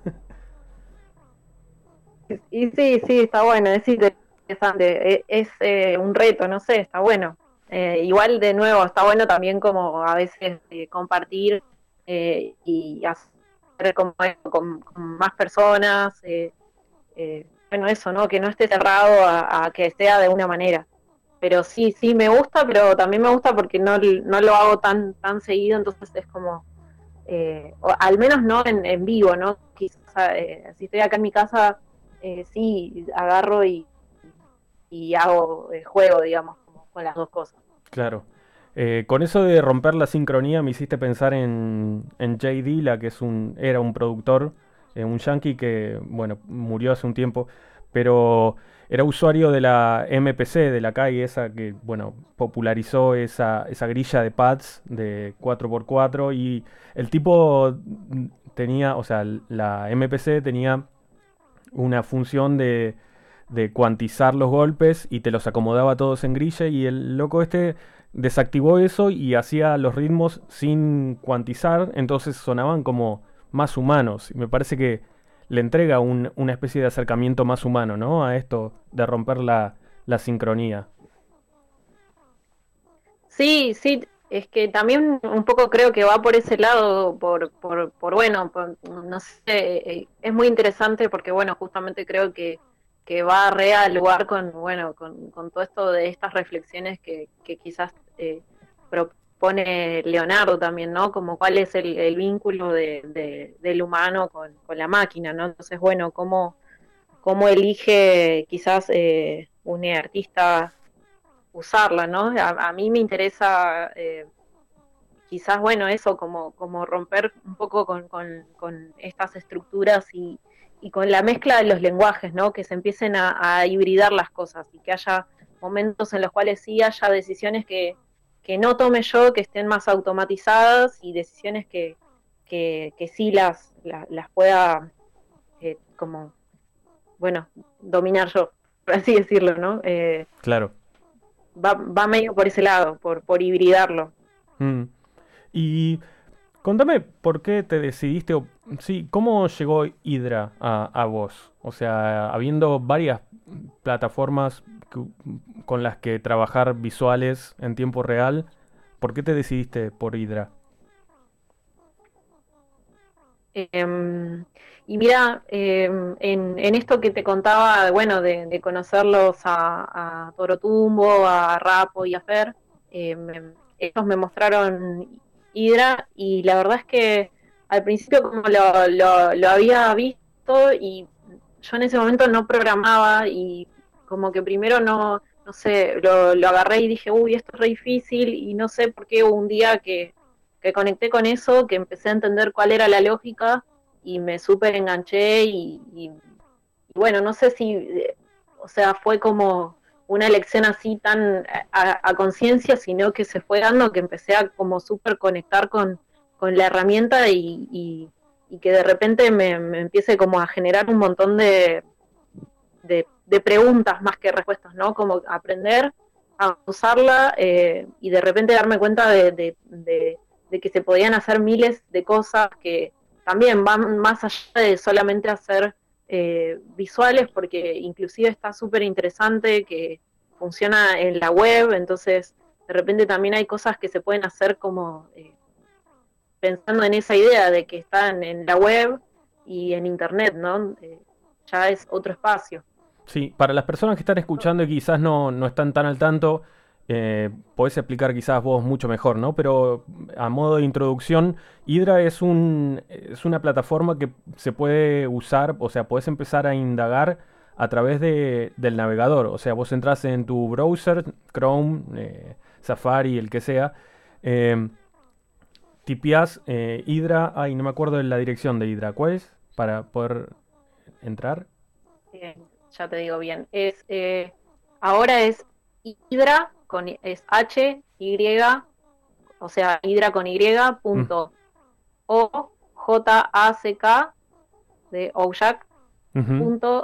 Speaker 8: Y sí, sí, está bueno, es interesante, es un reto, no sé, está bueno. Igual de nuevo, está bueno también como a veces compartir y hacer como esto con más personas, bueno, eso, ¿no? Que no esté cerrado a que sea de una manera. Pero sí, sí me gusta, pero también me gusta porque no lo hago tan seguido, entonces es como, o al menos no en vivo, ¿no? Quizás si estoy acá en mi casa, sí agarro y hago juego, digamos, como con las dos cosas.
Speaker 2: Claro. Con eso de romper la sincronía me hiciste pensar en Jay Dilla, que era un productor, un yankee que, bueno, murió hace un tiempo, pero era usuario de la MPC, de la calle esa que, bueno, popularizó esa grilla de pads de 4x4 y el tipo tenía, o sea, la MPC tenía una función de cuantizar los golpes y te los acomodaba todos en grilla y el loco este desactivó eso y hacía los ritmos sin cuantizar, entonces sonaban como más humanos. Y me parece que le entrega una especie de acercamiento más humano, ¿no? A esto de romper la sincronía.
Speaker 8: Sí, sí, es que también un poco creo que va por ese lado, bueno, no sé, es muy interesante porque, bueno, justamente creo que va re al lugar con, bueno, con todo esto de estas reflexiones que quizás propone Leonardo también, ¿no? Como cuál es el vínculo del humano con la máquina, ¿no? Entonces, bueno, cómo elige quizás un artista usarla, ¿no? A mí me interesa quizás, bueno, eso, como romper un poco con estas estructuras y con la mezcla de los lenguajes, ¿no? Que se empiecen a hibridar las cosas y que haya momentos en los cuales sí haya decisiones que no tome yo, que estén más automatizadas y decisiones que sí las pueda como, bueno, dominar yo, por así decirlo, ¿no?
Speaker 2: Claro.
Speaker 8: Va medio por ese lado, por hibridarlo.
Speaker 2: Mm. Y contame por qué te decidiste, sí, cómo llegó Hydra a vos. O sea, habiendo varias plataformas con las que trabajar visuales en tiempo real, ¿por qué te decidiste por Hydra?
Speaker 8: Eh, y mira, en esto que te contaba, bueno, de conocerlos a Torotumbo, a Rapo y a Fer, ellos me mostraron Hydra y la verdad es que al principio como lo había visto y yo en ese momento no programaba y como que primero no sé, lo agarré y dije, uy, esto es re difícil y no sé por qué hubo un día que conecté con eso, que empecé a entender cuál era la lógica y me súper enganché y bueno, no sé si, o sea, fue como una elección así tan a conciencia, sino que se fue dando que empecé a como súper conectar con la herramienta y que de repente me empiece como a generar un montón de preguntas más que respuestas, ¿no? Como aprender a usarla y de repente darme cuenta de que se podían hacer miles de cosas que también van más allá de solamente hacer visuales, porque inclusive está súper interesante que funciona en la web, entonces de repente también hay cosas que se pueden hacer como pensando en esa idea de que están en la web y en internet, ¿no? Ya es otro espacio.
Speaker 2: Sí, para las personas que están escuchando y quizás no están tan al tanto, podés explicar quizás vos mucho mejor, ¿no? Pero a modo de introducción, Hydra es una plataforma que se puede usar, o sea, podés empezar a indagar a través del navegador. O sea, vos entras en tu browser, Chrome, Safari, el que sea, eh, tipeás Hydra, ay, no me acuerdo de la dirección de Hydra, ¿cuál es? Para poder entrar.
Speaker 8: Ya te digo bien. Ahora es Hydra, es H-Y, o sea, Hydra con Y, punto O-J-A-C-K, de Ojak,
Speaker 2: Ujú.
Speaker 8: punto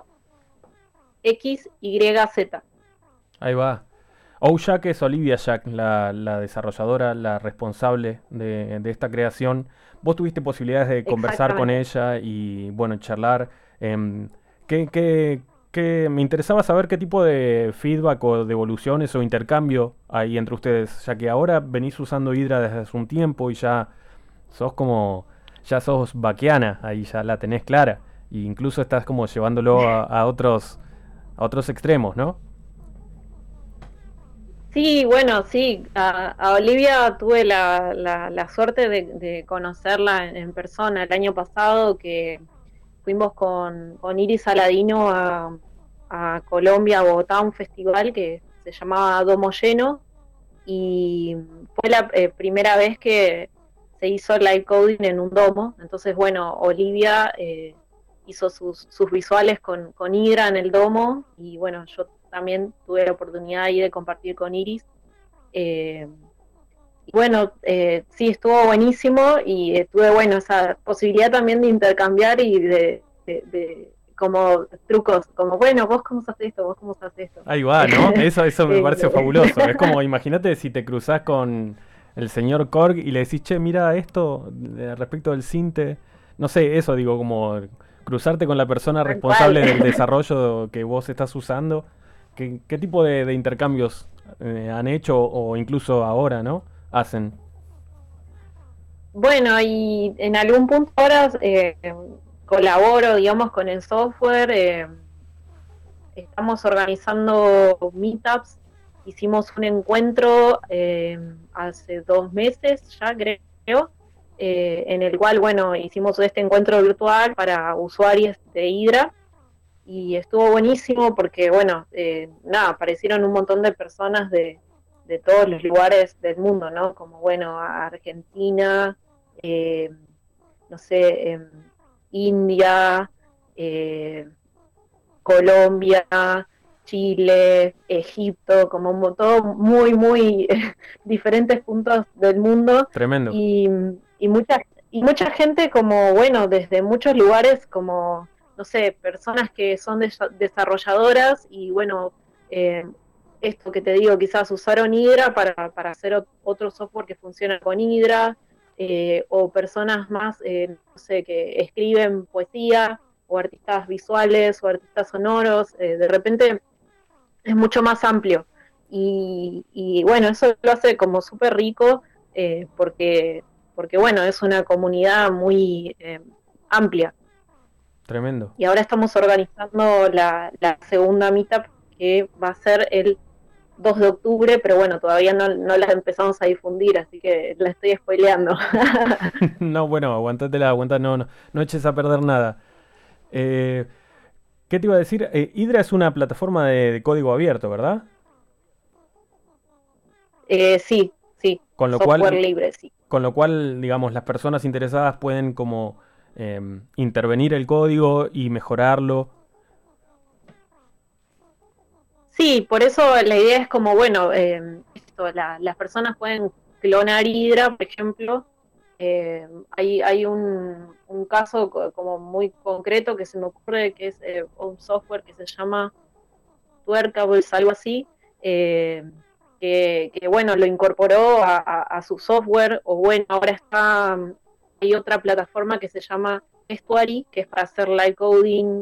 Speaker 8: XYZ.
Speaker 2: Ahí va. Jack es Olivia Jack, la desarrolladora, la responsable de esta creación. Vos tuviste posibilidades de conversar con
Speaker 8: Exactamente.
Speaker 2: ella y, bueno, charlar. em, ¿qué, qué- me interesaba saber qué tipo de feedback o devoluciones o intercambio hay entre ustedes, ya que ahora venís usando Hydra desde hace un tiempo y sos como, ya sos vaquiana, ahí ya la tenés clara. E incluso estás como llevándolo a otros extremos, ¿no?
Speaker 8: Sí, bueno, sí, a Olivia tuve la suerte de conocerla en persona el año pasado, que fuimos con Iris Aladino a Colombia, a Bogotá, a un festival que se llamaba Domo Lleno, y fue la primera vez que se hizo live coding en un domo. Entonces, bueno, Olivia hizo sus visuales con Hydra en el domo, y bueno, yo también tuve la oportunidad ahí de compartir con Iris. Eh, y bueno, sí, estuvo buenísimo, y tuve, bueno, esa posibilidad también de intercambiar y de como trucos, como, bueno, vos cómo haces esto, vos cómo haces esto.
Speaker 2: Ahí va, ¿no? Eso me
Speaker 8: Eh,
Speaker 2: parece fabuloso. Es como, imagínate si te cruzás con el señor Korg y le decís, che, mira esto respecto del Sinte. No sé, eso digo, como cruzarte con la persona
Speaker 8: Tal cual.
Speaker 2: responsable del desarrollo que vos estás usando. ¿Qué tipo de intercambios han hecho o incluso ahora, ¿no? Hacen.
Speaker 8: Bueno, y en algún punto ahora colaboro, digamos, con el software. Estamos organizando meetups. Hicimos un encuentro hace 2 meses ya, creo, en el cual, bueno, hicimos este encuentro virtual para usuarios de Hydra, y estuvo buenísimo porque, bueno, nada, aparecieron un montón de personas de todos los lugares del mundo, ¿no? Como, bueno, Argentina, eh, no sé, India, eh, Colombia, Chile, Egipto, como todo muy, muy diferentes puntos del mundo,
Speaker 2: Tremendo.
Speaker 8: y, y, mucha, y mucha gente como, bueno, desde muchos lugares, como, no sé, personas que son desarrolladoras y, bueno, eh, esto que te digo, quizás usaron Hydra para hacer otro software que funciona con Hydra, o personas más, no sé, que escriben poesía, o artistas visuales, o artistas sonoros. De repente es mucho más amplio. Y bueno, eso lo hace como súper rico, porque, bueno, es una comunidad muy amplia.
Speaker 2: Tremendo.
Speaker 8: Y ahora estamos organizando la segunda meetup, que va a ser el 2 de octubre, pero bueno, todavía no la empezamos a difundir, así que la estoy spoileando.
Speaker 2: No, bueno, aguantatela, aguanta, no eches a perder nada. Eh, ¿Qué te iba a decir? Hydra es una plataforma de código abierto, ¿verdad?
Speaker 8: Sí, sí,
Speaker 2: Con lo
Speaker 8: software
Speaker 2: cual,
Speaker 8: libre, sí.
Speaker 2: digamos, las personas interesadas pueden como intervenir el código y mejorarlo.
Speaker 8: Sí, por eso la idea es como, bueno, las personas pueden clonar Hydra, por ejemplo. Hay un caso como muy concreto que se me ocurre, que es un software que se llama Twerkables, algo así, eh, que, bueno, lo incorporó a su software. O bueno, ahora hay otra plataforma que se llama Estuary, que es para hacer live coding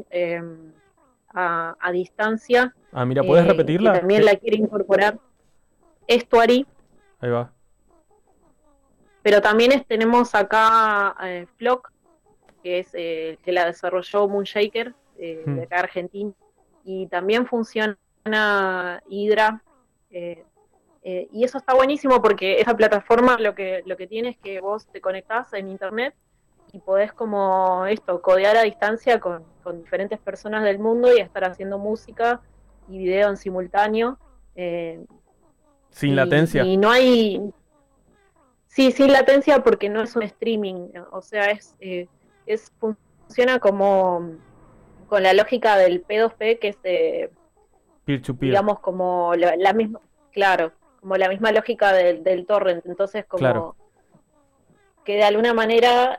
Speaker 8: a distancia,
Speaker 2: Ah, mira, ¿puedes
Speaker 8: que
Speaker 2: repetirla?
Speaker 8: también la quiere incorporar, Estuary.
Speaker 2: Ahí va.
Speaker 8: Pero también tenemos acá Flock, que es el que la desarrolló Moonshaker,
Speaker 2: Hmm.
Speaker 8: de acá Argentina, y también funciona Hydra, eh, Y eso está buenísimo porque esa plataforma lo que tiene es que vos te conectás en internet y podés como esto, codear a distancia con diferentes personas del mundo y estar haciendo música y video en simultáneo. eh,
Speaker 2: Sin latencia.
Speaker 8: y no hay, sí, sin latencia porque no es un streaming, o sea, funciona como con la lógica del P2P, que es,
Speaker 2: Peer-to-peer.
Speaker 8: digamos, como la misma, claro, como la misma lógica del torrent, entonces
Speaker 2: Claro.
Speaker 8: como que de alguna manera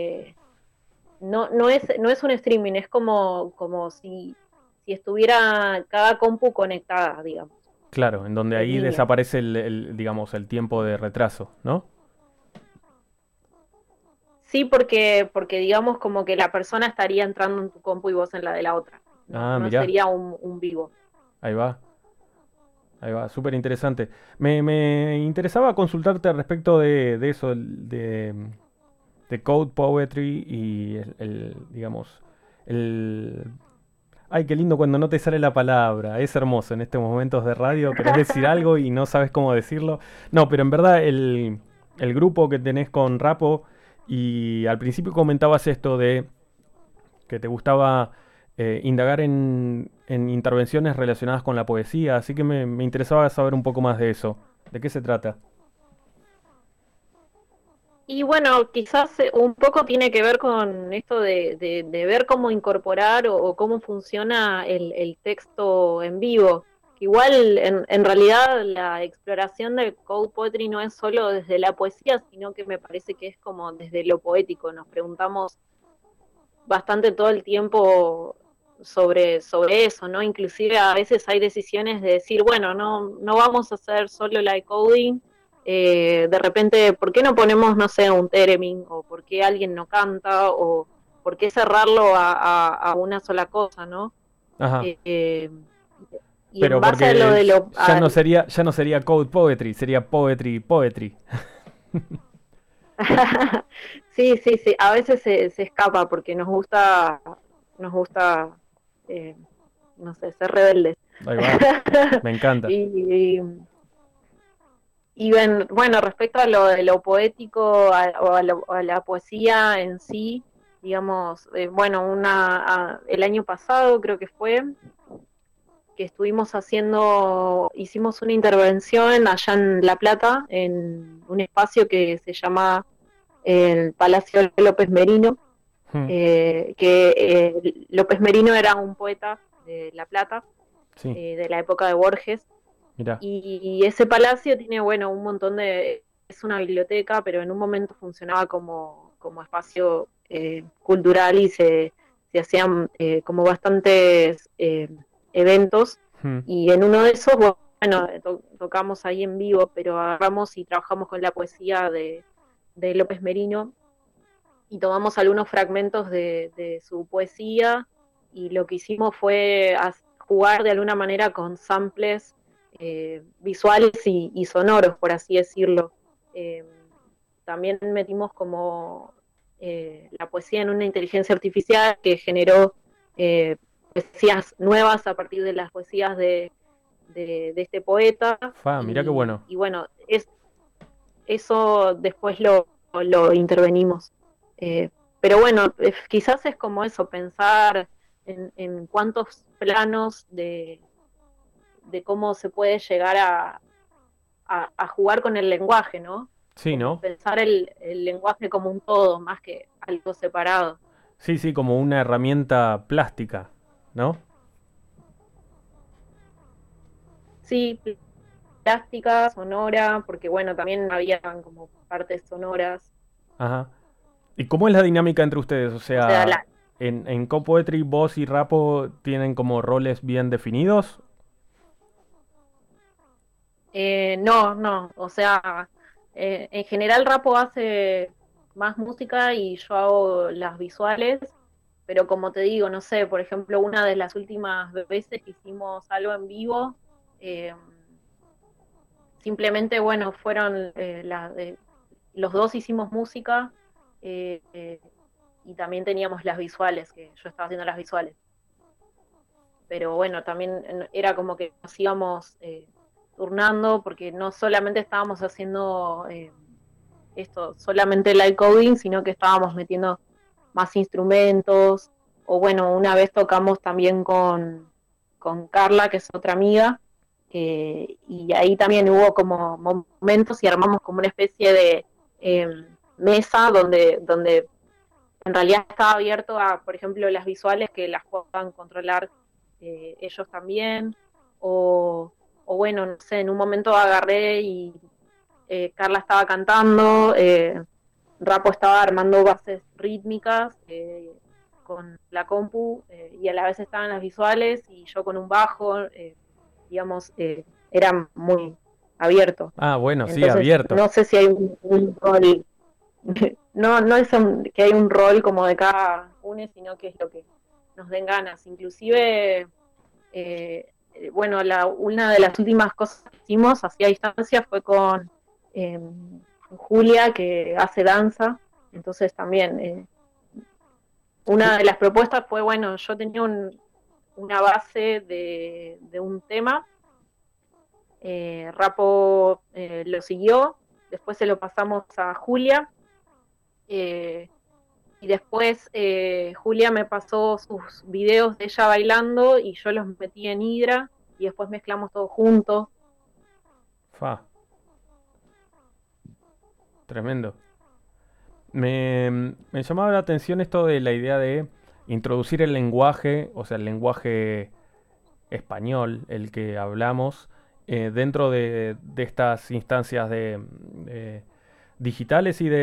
Speaker 8: no es un streaming, es como si estuviera cada compu conectada, digamos,
Speaker 2: Claro, en donde
Speaker 8: en
Speaker 2: ahí
Speaker 8: línea.
Speaker 2: desaparece digamos, el tiempo de retraso, ¿no?
Speaker 8: Sí, porque digamos como que la persona estaría entrando en tu compu y vos en la de la otra.
Speaker 2: Ah,
Speaker 8: No
Speaker 2: mirá,
Speaker 8: sería un vivo.
Speaker 2: ahí va. Ahí va, súper interesante. Me interesaba consultarte respecto de eso, de Code Poetry y digamos, el... Ay, qué lindo cuando no te sale la palabra. Es hermoso en estos momentos de radio. Querés decir algo y no sabes cómo decirlo. No, pero en verdad el grupo que tenés con Rapo y al principio comentabas esto de que te gustaba indagar en intervenciones relacionadas con la poesía, así que me interesaba saber un poco más de eso. ¿De qué se trata?
Speaker 8: Y bueno, quizás un poco tiene que ver con esto de ver cómo incorporar o cómo funciona el texto en vivo. Igual, en realidad, la exploración del Code Poetry no es solo desde la poesía, sino que me parece que es como desde lo poético. Nos preguntamos bastante todo el tiempo sobre eso, ¿no? Inclusive a veces hay decisiones de decir, bueno, no vamos a hacer solo live coding, de repente, ¿por qué no ponemos, no sé, un theremin? ¿O por qué alguien no canta? ¿O por qué cerrarlo a una sola cosa, ¿no?
Speaker 2: Ajá.
Speaker 8: Eh, y en
Speaker 2: Pero
Speaker 8: base a lo
Speaker 2: porque
Speaker 8: de lo...
Speaker 2: ya no sería Code Poetry, sería Poetry Poetry.
Speaker 8: sí, sí, sí, a veces se escapa porque nos gusta, eh, no sé, ser rebeldes.
Speaker 2: Ahí va, me encanta.
Speaker 8: y, bueno, respecto a lo de lo poético a la poesía en sí, digamos, bueno, el año pasado creo que fue, que hicimos una intervención allá en La Plata, en un espacio que se llama el Palacio López Merino,
Speaker 2: Hmm,
Speaker 8: López Merino era un poeta de La Plata,
Speaker 2: sí,
Speaker 8: de la época de Borges,
Speaker 2: mira.
Speaker 8: y ese palacio tiene, bueno, un montón es una biblioteca, pero en un momento funcionaba como espacio cultural y se hacían como bastantes eventos,
Speaker 2: Hmm,
Speaker 8: y en uno de esos, bueno, tocamos ahí en vivo, pero agarramos y trabajamos con la poesía de López Merino y tomamos algunos fragmentos de su poesía y lo que hicimos fue jugar de alguna manera con samples visuales y sonoros, por así decirlo. Eh, También metimos como la poesía en una inteligencia artificial que generó poesías nuevas a partir de las poesías de este poeta
Speaker 2: fa, mira qué bueno.
Speaker 8: y bueno, eso después lo intervenimos. Eh, pero bueno, quizás es como eso, pensar en cuántos planos de cómo se puede llegar a jugar con el lenguaje, ¿no?
Speaker 2: Sí,
Speaker 8: Como
Speaker 2: ¿no?
Speaker 8: pensar el lenguaje como un todo, más que algo separado.
Speaker 2: Sí, sí, como una herramienta plástica, ¿no?
Speaker 8: Sí, plástica, sonora, porque bueno, también habían como partes sonoras.
Speaker 2: Ajá. ¿Y cómo es la dinámica entre ustedes? O
Speaker 8: O sea,
Speaker 2: sea, en Co-Poetry, vos y Rapo tienen como roles bien definidos.
Speaker 8: no, o sea, en general Rapo hace más música y yo hago las visuales, pero como te digo, no sé, por ejemplo, una de las últimas veces que hicimos algo en vivo, eh, simplemente, bueno, fueron los dos hicimos música eh, eh, y también teníamos las visuales, que yo estaba haciendo las visuales, pero bueno, también era como que nos íbamos turnando, porque no solamente estábamos haciendo esto, solamente live coding, sino que estábamos metiendo más instrumentos, o bueno, una vez tocamos también con Carla, que es otra amiga, y ahí también hubo como momentos y armamos como una especie de mesa donde en realidad estaba abierto a, por ejemplo, las visuales que las puedan controlar ellos también, o bueno, no sé, en un momento agarré y Carla estaba cantando, Rapo estaba armando bases rítmicas con la compu y a la vez estaban las visuales y yo con un bajo, digamos, era muy abierto.
Speaker 2: Ah, bueno, sí,
Speaker 8: Entonces,
Speaker 2: abierto.
Speaker 8: no sé si hay un rol, no es que hay un rol como de cada uno, sino que es lo que nos den ganas. Inclusive, bueno, una de las últimas cosas que hicimos así a distancia fue con Julia, que hace danza. Entonces también una de las propuestas fue, bueno, yo tenía una base de un tema, Rapo lo siguió, después se lo pasamos a Julia, y después Julia me pasó sus videos de ella bailando y yo los metí en Hydra y después mezclamos todo junto.
Speaker 2: Fa. Tremendo. Me llamaba la atención esto de la idea de introducir el lenguaje, o sea, el lenguaje español, el que hablamos, dentro de estas instancias digitales y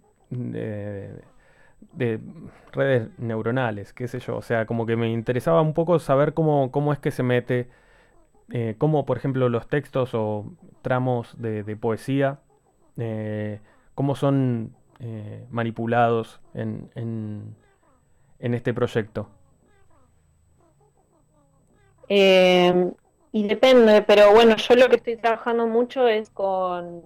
Speaker 2: de redes neuronales, qué sé yo. O sea, como que me interesaba un poco saber cómo es que se mete, cómo, por ejemplo, los textos o tramos de poesía, cómo son manipulados en este proyecto.
Speaker 8: Y depende, pero bueno, yo lo que estoy trabajando mucho es con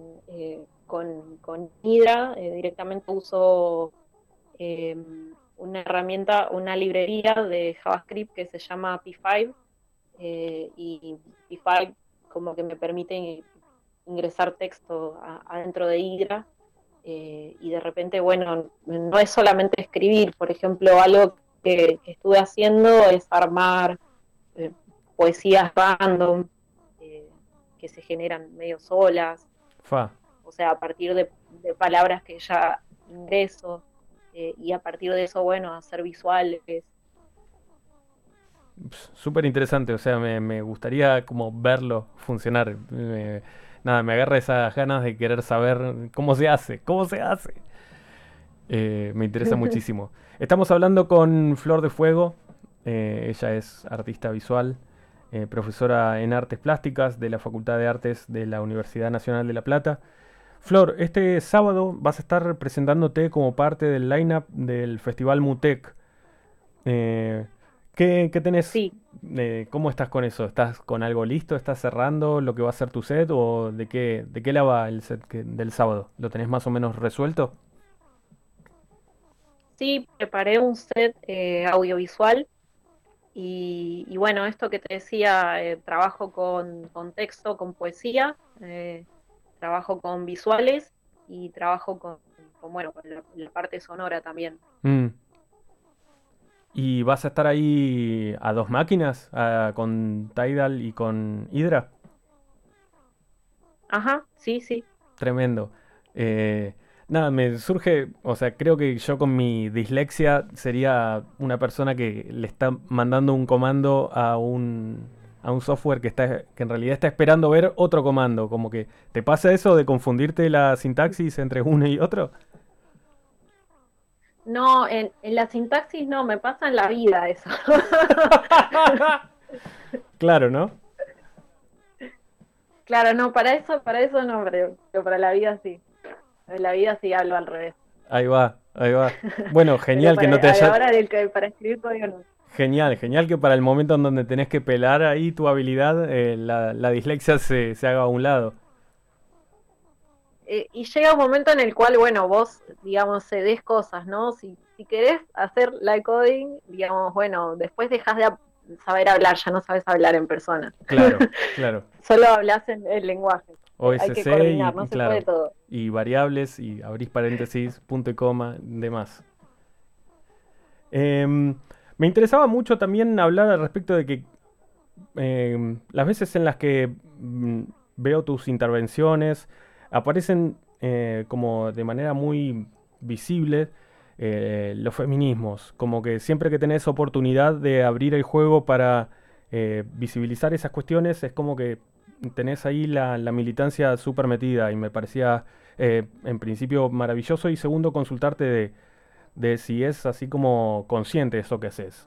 Speaker 8: Hydra, directamente uso una herramienta, una librería de JavaScript que se llama P5, y P5 como que me permite ingresar texto adentro de Hydra, y de repente, bueno, no es solamente escribir, por ejemplo, algo que estuve haciendo es armar poesías random que se generan medio solas,
Speaker 2: Fa.
Speaker 8: o sea, a partir de palabras que ya ingreso, y a partir de eso, bueno, hacer visuales.
Speaker 2: Súper interesante, o sea, me gustaría como verlo funcionar. Nada, me agarra esas ganas de querer saber cómo se hace, cómo se hace. Me interesa muchísimo. Estamos hablando con Flor de Fuego, ella es artista visual, profesora en artes plásticas de la Facultad de Artes de la Universidad Nacional de La Plata. Flor, este sábado vas a estar presentándote como parte del line-up del Festival Mutec. ¿Qué tenés?
Speaker 8: Sí.
Speaker 2: ¿Cómo estás con eso? ¿Estás con algo listo? ¿Estás cerrando lo que va a ser tu set? ¿O de qué la va el set del sábado? ¿Lo tenés más o menos resuelto?
Speaker 8: Sí, preparé un set audiovisual y bueno, esto que te decía, trabajo con texto, con poesía, trabajo con visuales y trabajo bueno, con la parte sonora también.
Speaker 2: ¿Y vas a estar ahí a dos máquinas? ¿Con Tidal y con Hydra?
Speaker 8: Ajá, sí, sí.
Speaker 2: Tremendo. Nada, me surge, o sea, creo que yo con mi dislexia sería una persona que le está mandando un comando a un software que en realidad está esperando ver otro comando. Como que, ¿te pasa eso de confundirte la sintaxis entre uno y otro?
Speaker 8: No, en la sintaxis no, me pasa en la vida eso.
Speaker 2: Claro, ¿no?
Speaker 8: Claro, no, para eso no, pero para la vida sí. En la vida sí hablo al revés.
Speaker 2: Ahí va, ahí va. Bueno, genial que no te haya...
Speaker 8: Ahora para escribir código no.
Speaker 2: Genial que para el momento en donde tenés que pelar ahí tu habilidad, la dislexia se haga a un lado.
Speaker 8: Y llega un momento en el cual, bueno, vos, digamos, cedes cosas, ¿no? Si querés hacer live coding, digamos, bueno, después dejás saber hablar, ya no sabes hablar en persona.
Speaker 2: Claro, claro.
Speaker 8: Solo hablas en el lenguaje. Hay que
Speaker 2: OSC
Speaker 8: coordinar, no
Speaker 2: y
Speaker 8: se puede
Speaker 2: claro,
Speaker 8: todo.
Speaker 2: y variables y abrís paréntesis, punto y coma, demás. Me interesaba mucho también hablar al respecto de que las veces en las que veo tus intervenciones aparecen como de manera muy visible los feminismos, como que siempre que tenés oportunidad de abrir el juego para visibilizar esas cuestiones, es como que tenés ahí la militancia súper metida y me parecía en principio maravilloso y segundo consultarte de si es así como consciente eso que haces.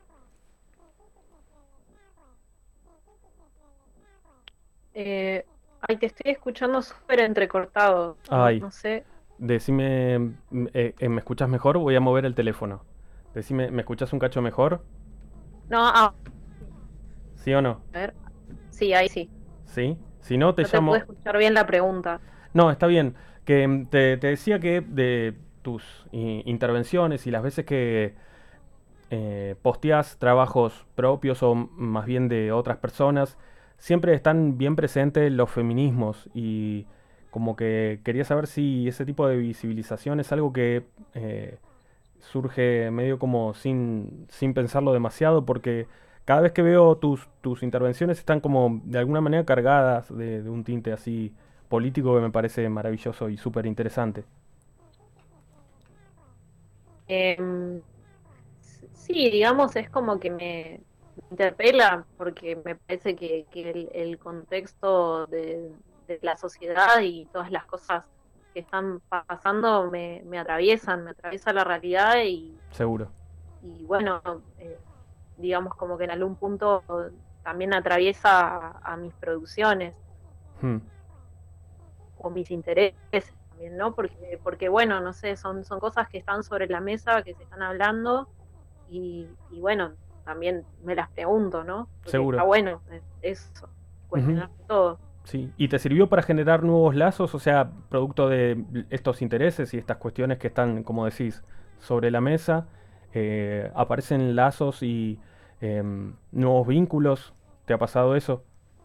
Speaker 8: Ay, te estoy escuchando súper entrecortado. No,
Speaker 2: Ay,
Speaker 8: no sé.
Speaker 2: decime, ¿me escuchas mejor? Voy a mover el teléfono. Decime, ¿me escuchas un cacho mejor?
Speaker 8: No, a
Speaker 2: ¿Sí o no?
Speaker 8: ver. Sí, ahí sí.
Speaker 2: ¿Sí? Si no, te
Speaker 8: No te pude
Speaker 2: llamo...
Speaker 8: escuchar bien la pregunta.
Speaker 2: No, está bien. Que te decía que de tus intervenciones y las veces que posteás trabajos propios o más bien de otras personas, siempre están bien presentes los feminismos y como que quería saber si ese tipo de visibilización es algo que surge medio como sin pensarlo demasiado, porque cada vez que veo tus intervenciones están como de alguna manera cargadas de un tinte así político que me parece maravilloso y súper interesante.
Speaker 8: Em, sí, digamos, es como que me interpela porque me parece que el contexto de la sociedad y todas las cosas que están pasando me atraviesa la realidad
Speaker 2: Seguro.
Speaker 8: y bueno, digamos como que en algún punto también atraviesa a mis producciones
Speaker 2: Hmm.
Speaker 8: o mis intereses también, ¿no? Porque bueno, no sé, son cosas que están sobre la mesa, que se están hablando y bueno, también me las pregunto, ¿no? Porque está
Speaker 2: Seguro.
Speaker 8: bueno eso,
Speaker 2: Ujú.
Speaker 8: cuestionar todo.
Speaker 2: Sí, ¿y te sirvió para generar nuevos lazos? O sea, producto de estos intereses y estas cuestiones que están, como decís, sobre la mesa, aparecen lazos y nuevos vínculos. ¿Te ha pasado eso?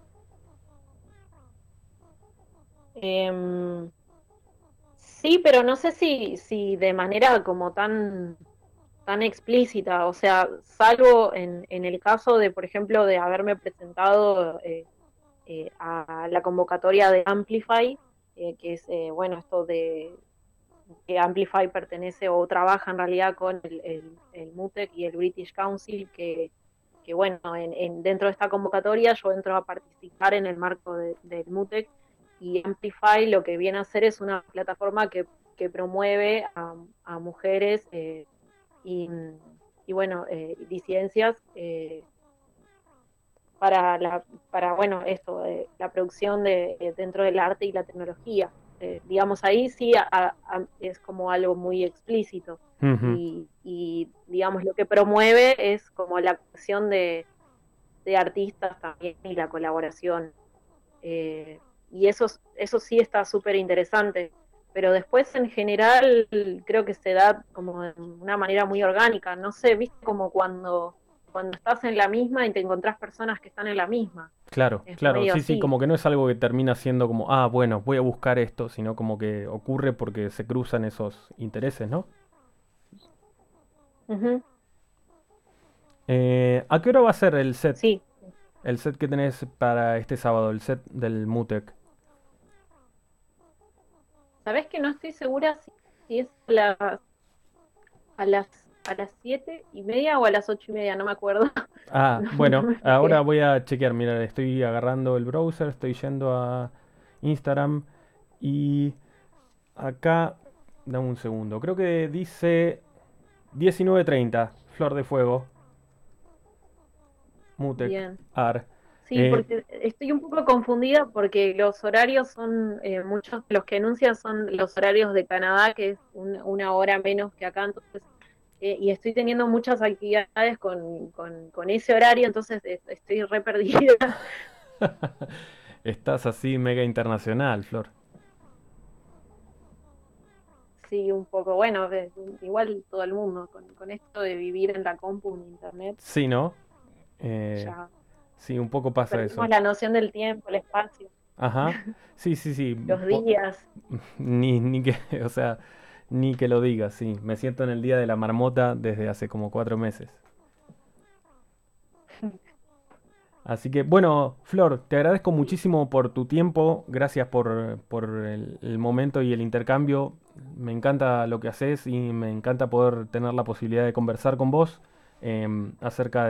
Speaker 8: Em, sí, pero no sé si de manera como tan explícita, o sea, salvo en el caso de, por ejemplo, de haberme presentado a la convocatoria de Amplify, que es, bueno, esto de que Amplify pertenece o trabaja en realidad con el MUTEC y el British Council, que bueno, dentro de esta convocatoria yo entro a participar en el marco del MUTEC y Amplify lo que viene a hacer es una plataforma que promueve a mujeres y, y, bueno, disidencias para bueno, esto, la producción dentro del arte y la tecnología. Digamos, ahí sí es como algo muy explícito
Speaker 2: Ujú.
Speaker 8: y, digamos, lo que promueve es como la acción de artistas también y la colaboración. Y eso sí está súper interesante. Pero después en general creo que se da como de una manera muy orgánica. No sé, viste como cuando estás en la misma y te encontrás personas que están en la misma.
Speaker 2: Claro,
Speaker 8: Es
Speaker 2: claro,
Speaker 8: medio
Speaker 2: sí, sí,
Speaker 8: así.
Speaker 2: como que no es algo que termina siendo como, ah, bueno, voy a buscar esto, sino como que ocurre porque se cruzan esos intereses, ¿no?
Speaker 8: Ujú.
Speaker 2: ¿A qué hora va a ser el set?
Speaker 8: Sí.
Speaker 2: El set que tenés para este sábado, el set del MUTEC.
Speaker 8: ¿Sabés que no estoy segura si es a las 7:30 o a las 8:30? No me acuerdo.
Speaker 2: Ah,
Speaker 8: No
Speaker 2: bueno,
Speaker 8: me
Speaker 2: ahora
Speaker 8: fijé.
Speaker 2: voy a chequear. Mira, estoy agarrando el browser, estoy yendo a Instagram y acá, dame un segundo. Creo que dice 19:30, Flor de Fuego, Mutec,
Speaker 8: Bien.
Speaker 2: AR.
Speaker 8: Sí,
Speaker 2: Eh,
Speaker 8: porque estoy un poco confundida porque los horarios son, muchos de los que anuncian son los horarios de Canadá, que es una hora menos que acá, entonces, y estoy teniendo muchas actividades con ese horario, entonces estoy re perdida.
Speaker 2: Estás así mega internacional, Flor.
Speaker 8: Sí, un poco, bueno, igual todo el mundo, con esto de vivir en la compu, en internet.
Speaker 2: Sí, ¿no?
Speaker 8: Ya
Speaker 2: Sí, un poco pasa
Speaker 8: perdimos
Speaker 2: eso.
Speaker 8: la noción del tiempo, el espacio,
Speaker 2: Ajá. Sí, sí, sí.
Speaker 8: los días.
Speaker 2: Ni que, o sea, ni que lo digas, sí. Me siento en el día de la marmota desde hace como 4 meses. Así que, bueno, Flor, te agradezco muchísimo por tu tiempo. Gracias por el momento y el intercambio. Me encanta lo que haces y me encanta poder tener la posibilidad de conversar con vos acerca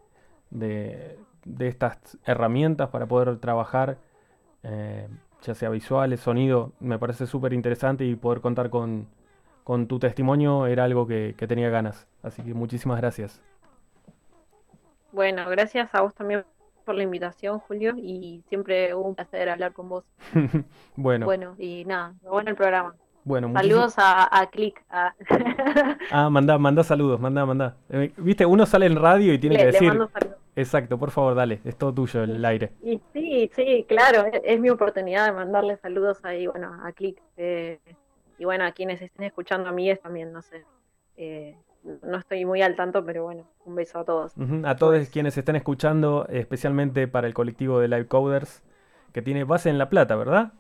Speaker 2: de estas herramientas para poder trabajar, eh, ya sea visuales, sonido. Me parece súper interesante y poder contar con tu testimonio era algo que tenía ganas. Así que muchísimas gracias.
Speaker 8: Bueno, gracias a vos también por la invitación, Julio, y siempre un placer hablar con vos.
Speaker 2: Bueno,
Speaker 8: Bueno, y nada, muy bueno el programa.
Speaker 2: bueno, muchísimas.
Speaker 8: Saludos a Click.
Speaker 2: Ah, mandá saludos, mandá. Viste, uno sale en radio y tiene que
Speaker 8: Le
Speaker 2: decir,
Speaker 8: mando saludos.
Speaker 2: exacto, por favor, dale, es todo tuyo el aire.
Speaker 8: Y sí, sí, claro, es mi oportunidad de mandarle saludos ahí, bueno, a Click. Y bueno, a quienes estén escuchando amigues también, no sé. No estoy muy al tanto, pero bueno, un beso a todos.
Speaker 2: Ujú. A todos quienes estén escuchando, especialmente para el colectivo de Live Coders, que tiene base en La Plata, ¿verdad?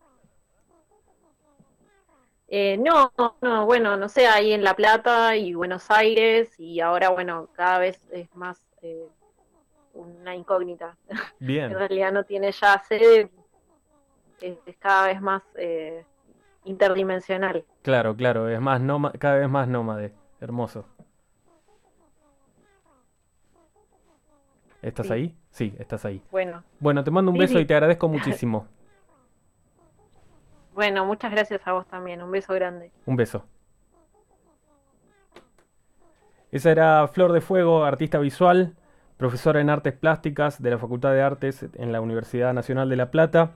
Speaker 8: No, bueno, no sé, ahí en La Plata y Buenos Aires, y ahora, bueno, cada vez es más una incógnita. En
Speaker 2: Bien,
Speaker 8: realidad no tiene ya sede, es cada vez más interdimensional.
Speaker 2: claro, es más cada vez más nómade. Hermoso. ¿Estás
Speaker 8: Sí,
Speaker 2: ahí? Sí, estás ahí.
Speaker 8: bueno,
Speaker 2: Bueno, te mando un
Speaker 8: sí,
Speaker 2: beso y
Speaker 8: sí.
Speaker 2: te agradezco muchísimo.
Speaker 8: Bueno, muchas gracias a vos también, un beso grande.
Speaker 2: Un beso. Esa era Flor de Fuego, artista visual, profesora en artes plásticas de la Facultad de Artes en la Universidad Nacional de La Plata,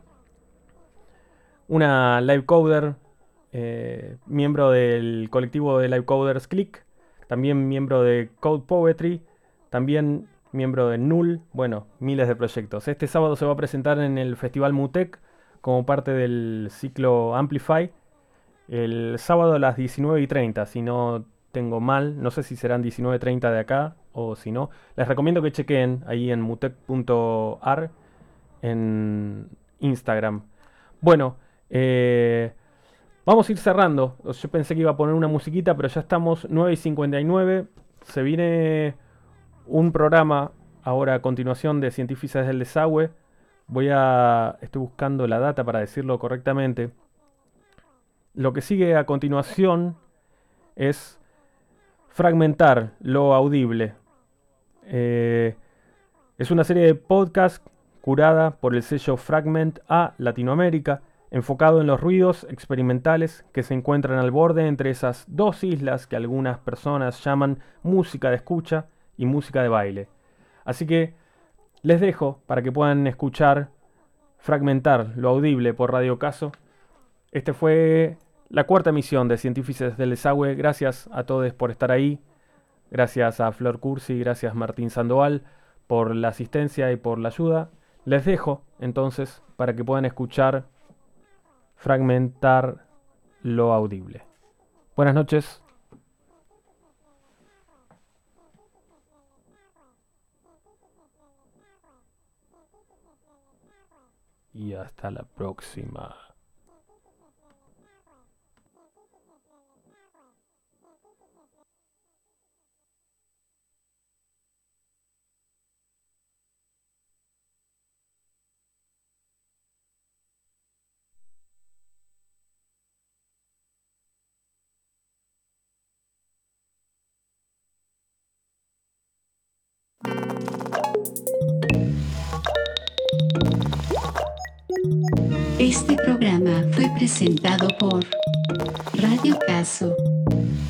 Speaker 2: una live coder, miembro del colectivo de live coders Click, también miembro de Code Poetry, también miembro de Null, bueno, miles de proyectos. Este sábado se va a presentar en el Festival Mutec como parte del ciclo Amplify, el sábado a las 19:30, si no tengo mal, no sé si serán 19:30 de acá o si no. Les recomiendo que chequen ahí en mutec.ar en Instagram. Bueno, vamos a ir cerrando. Yo pensé que iba a poner una musiquita, pero ya estamos 9:59. Se viene un programa ahora a continuación de Científicas del Desagüe. Estoy buscando la data para decirlo correctamente. Lo que sigue a continuación es fragmentar lo audible. Es una serie de podcast curada por el sello Fragment A Latinoamérica, enfocado en los ruidos experimentales que se encuentran al borde entre esas dos islas que algunas personas llaman música de escucha y música de baile. Así que les dejo para que puedan escuchar Fragmentar lo audible por Radio Caso. Este fue la cuarta emisión de Científicos del Desagüe. Gracias a todos por estar ahí. Gracias a Flor Cursi, gracias Martín Sandoval por la asistencia y por la ayuda. Les dejo entonces para que puedan escuchar Fragmentar lo audible. Buenas noches. Y hasta la próxima.
Speaker 1: Este programa fue presentado por Radio Caso.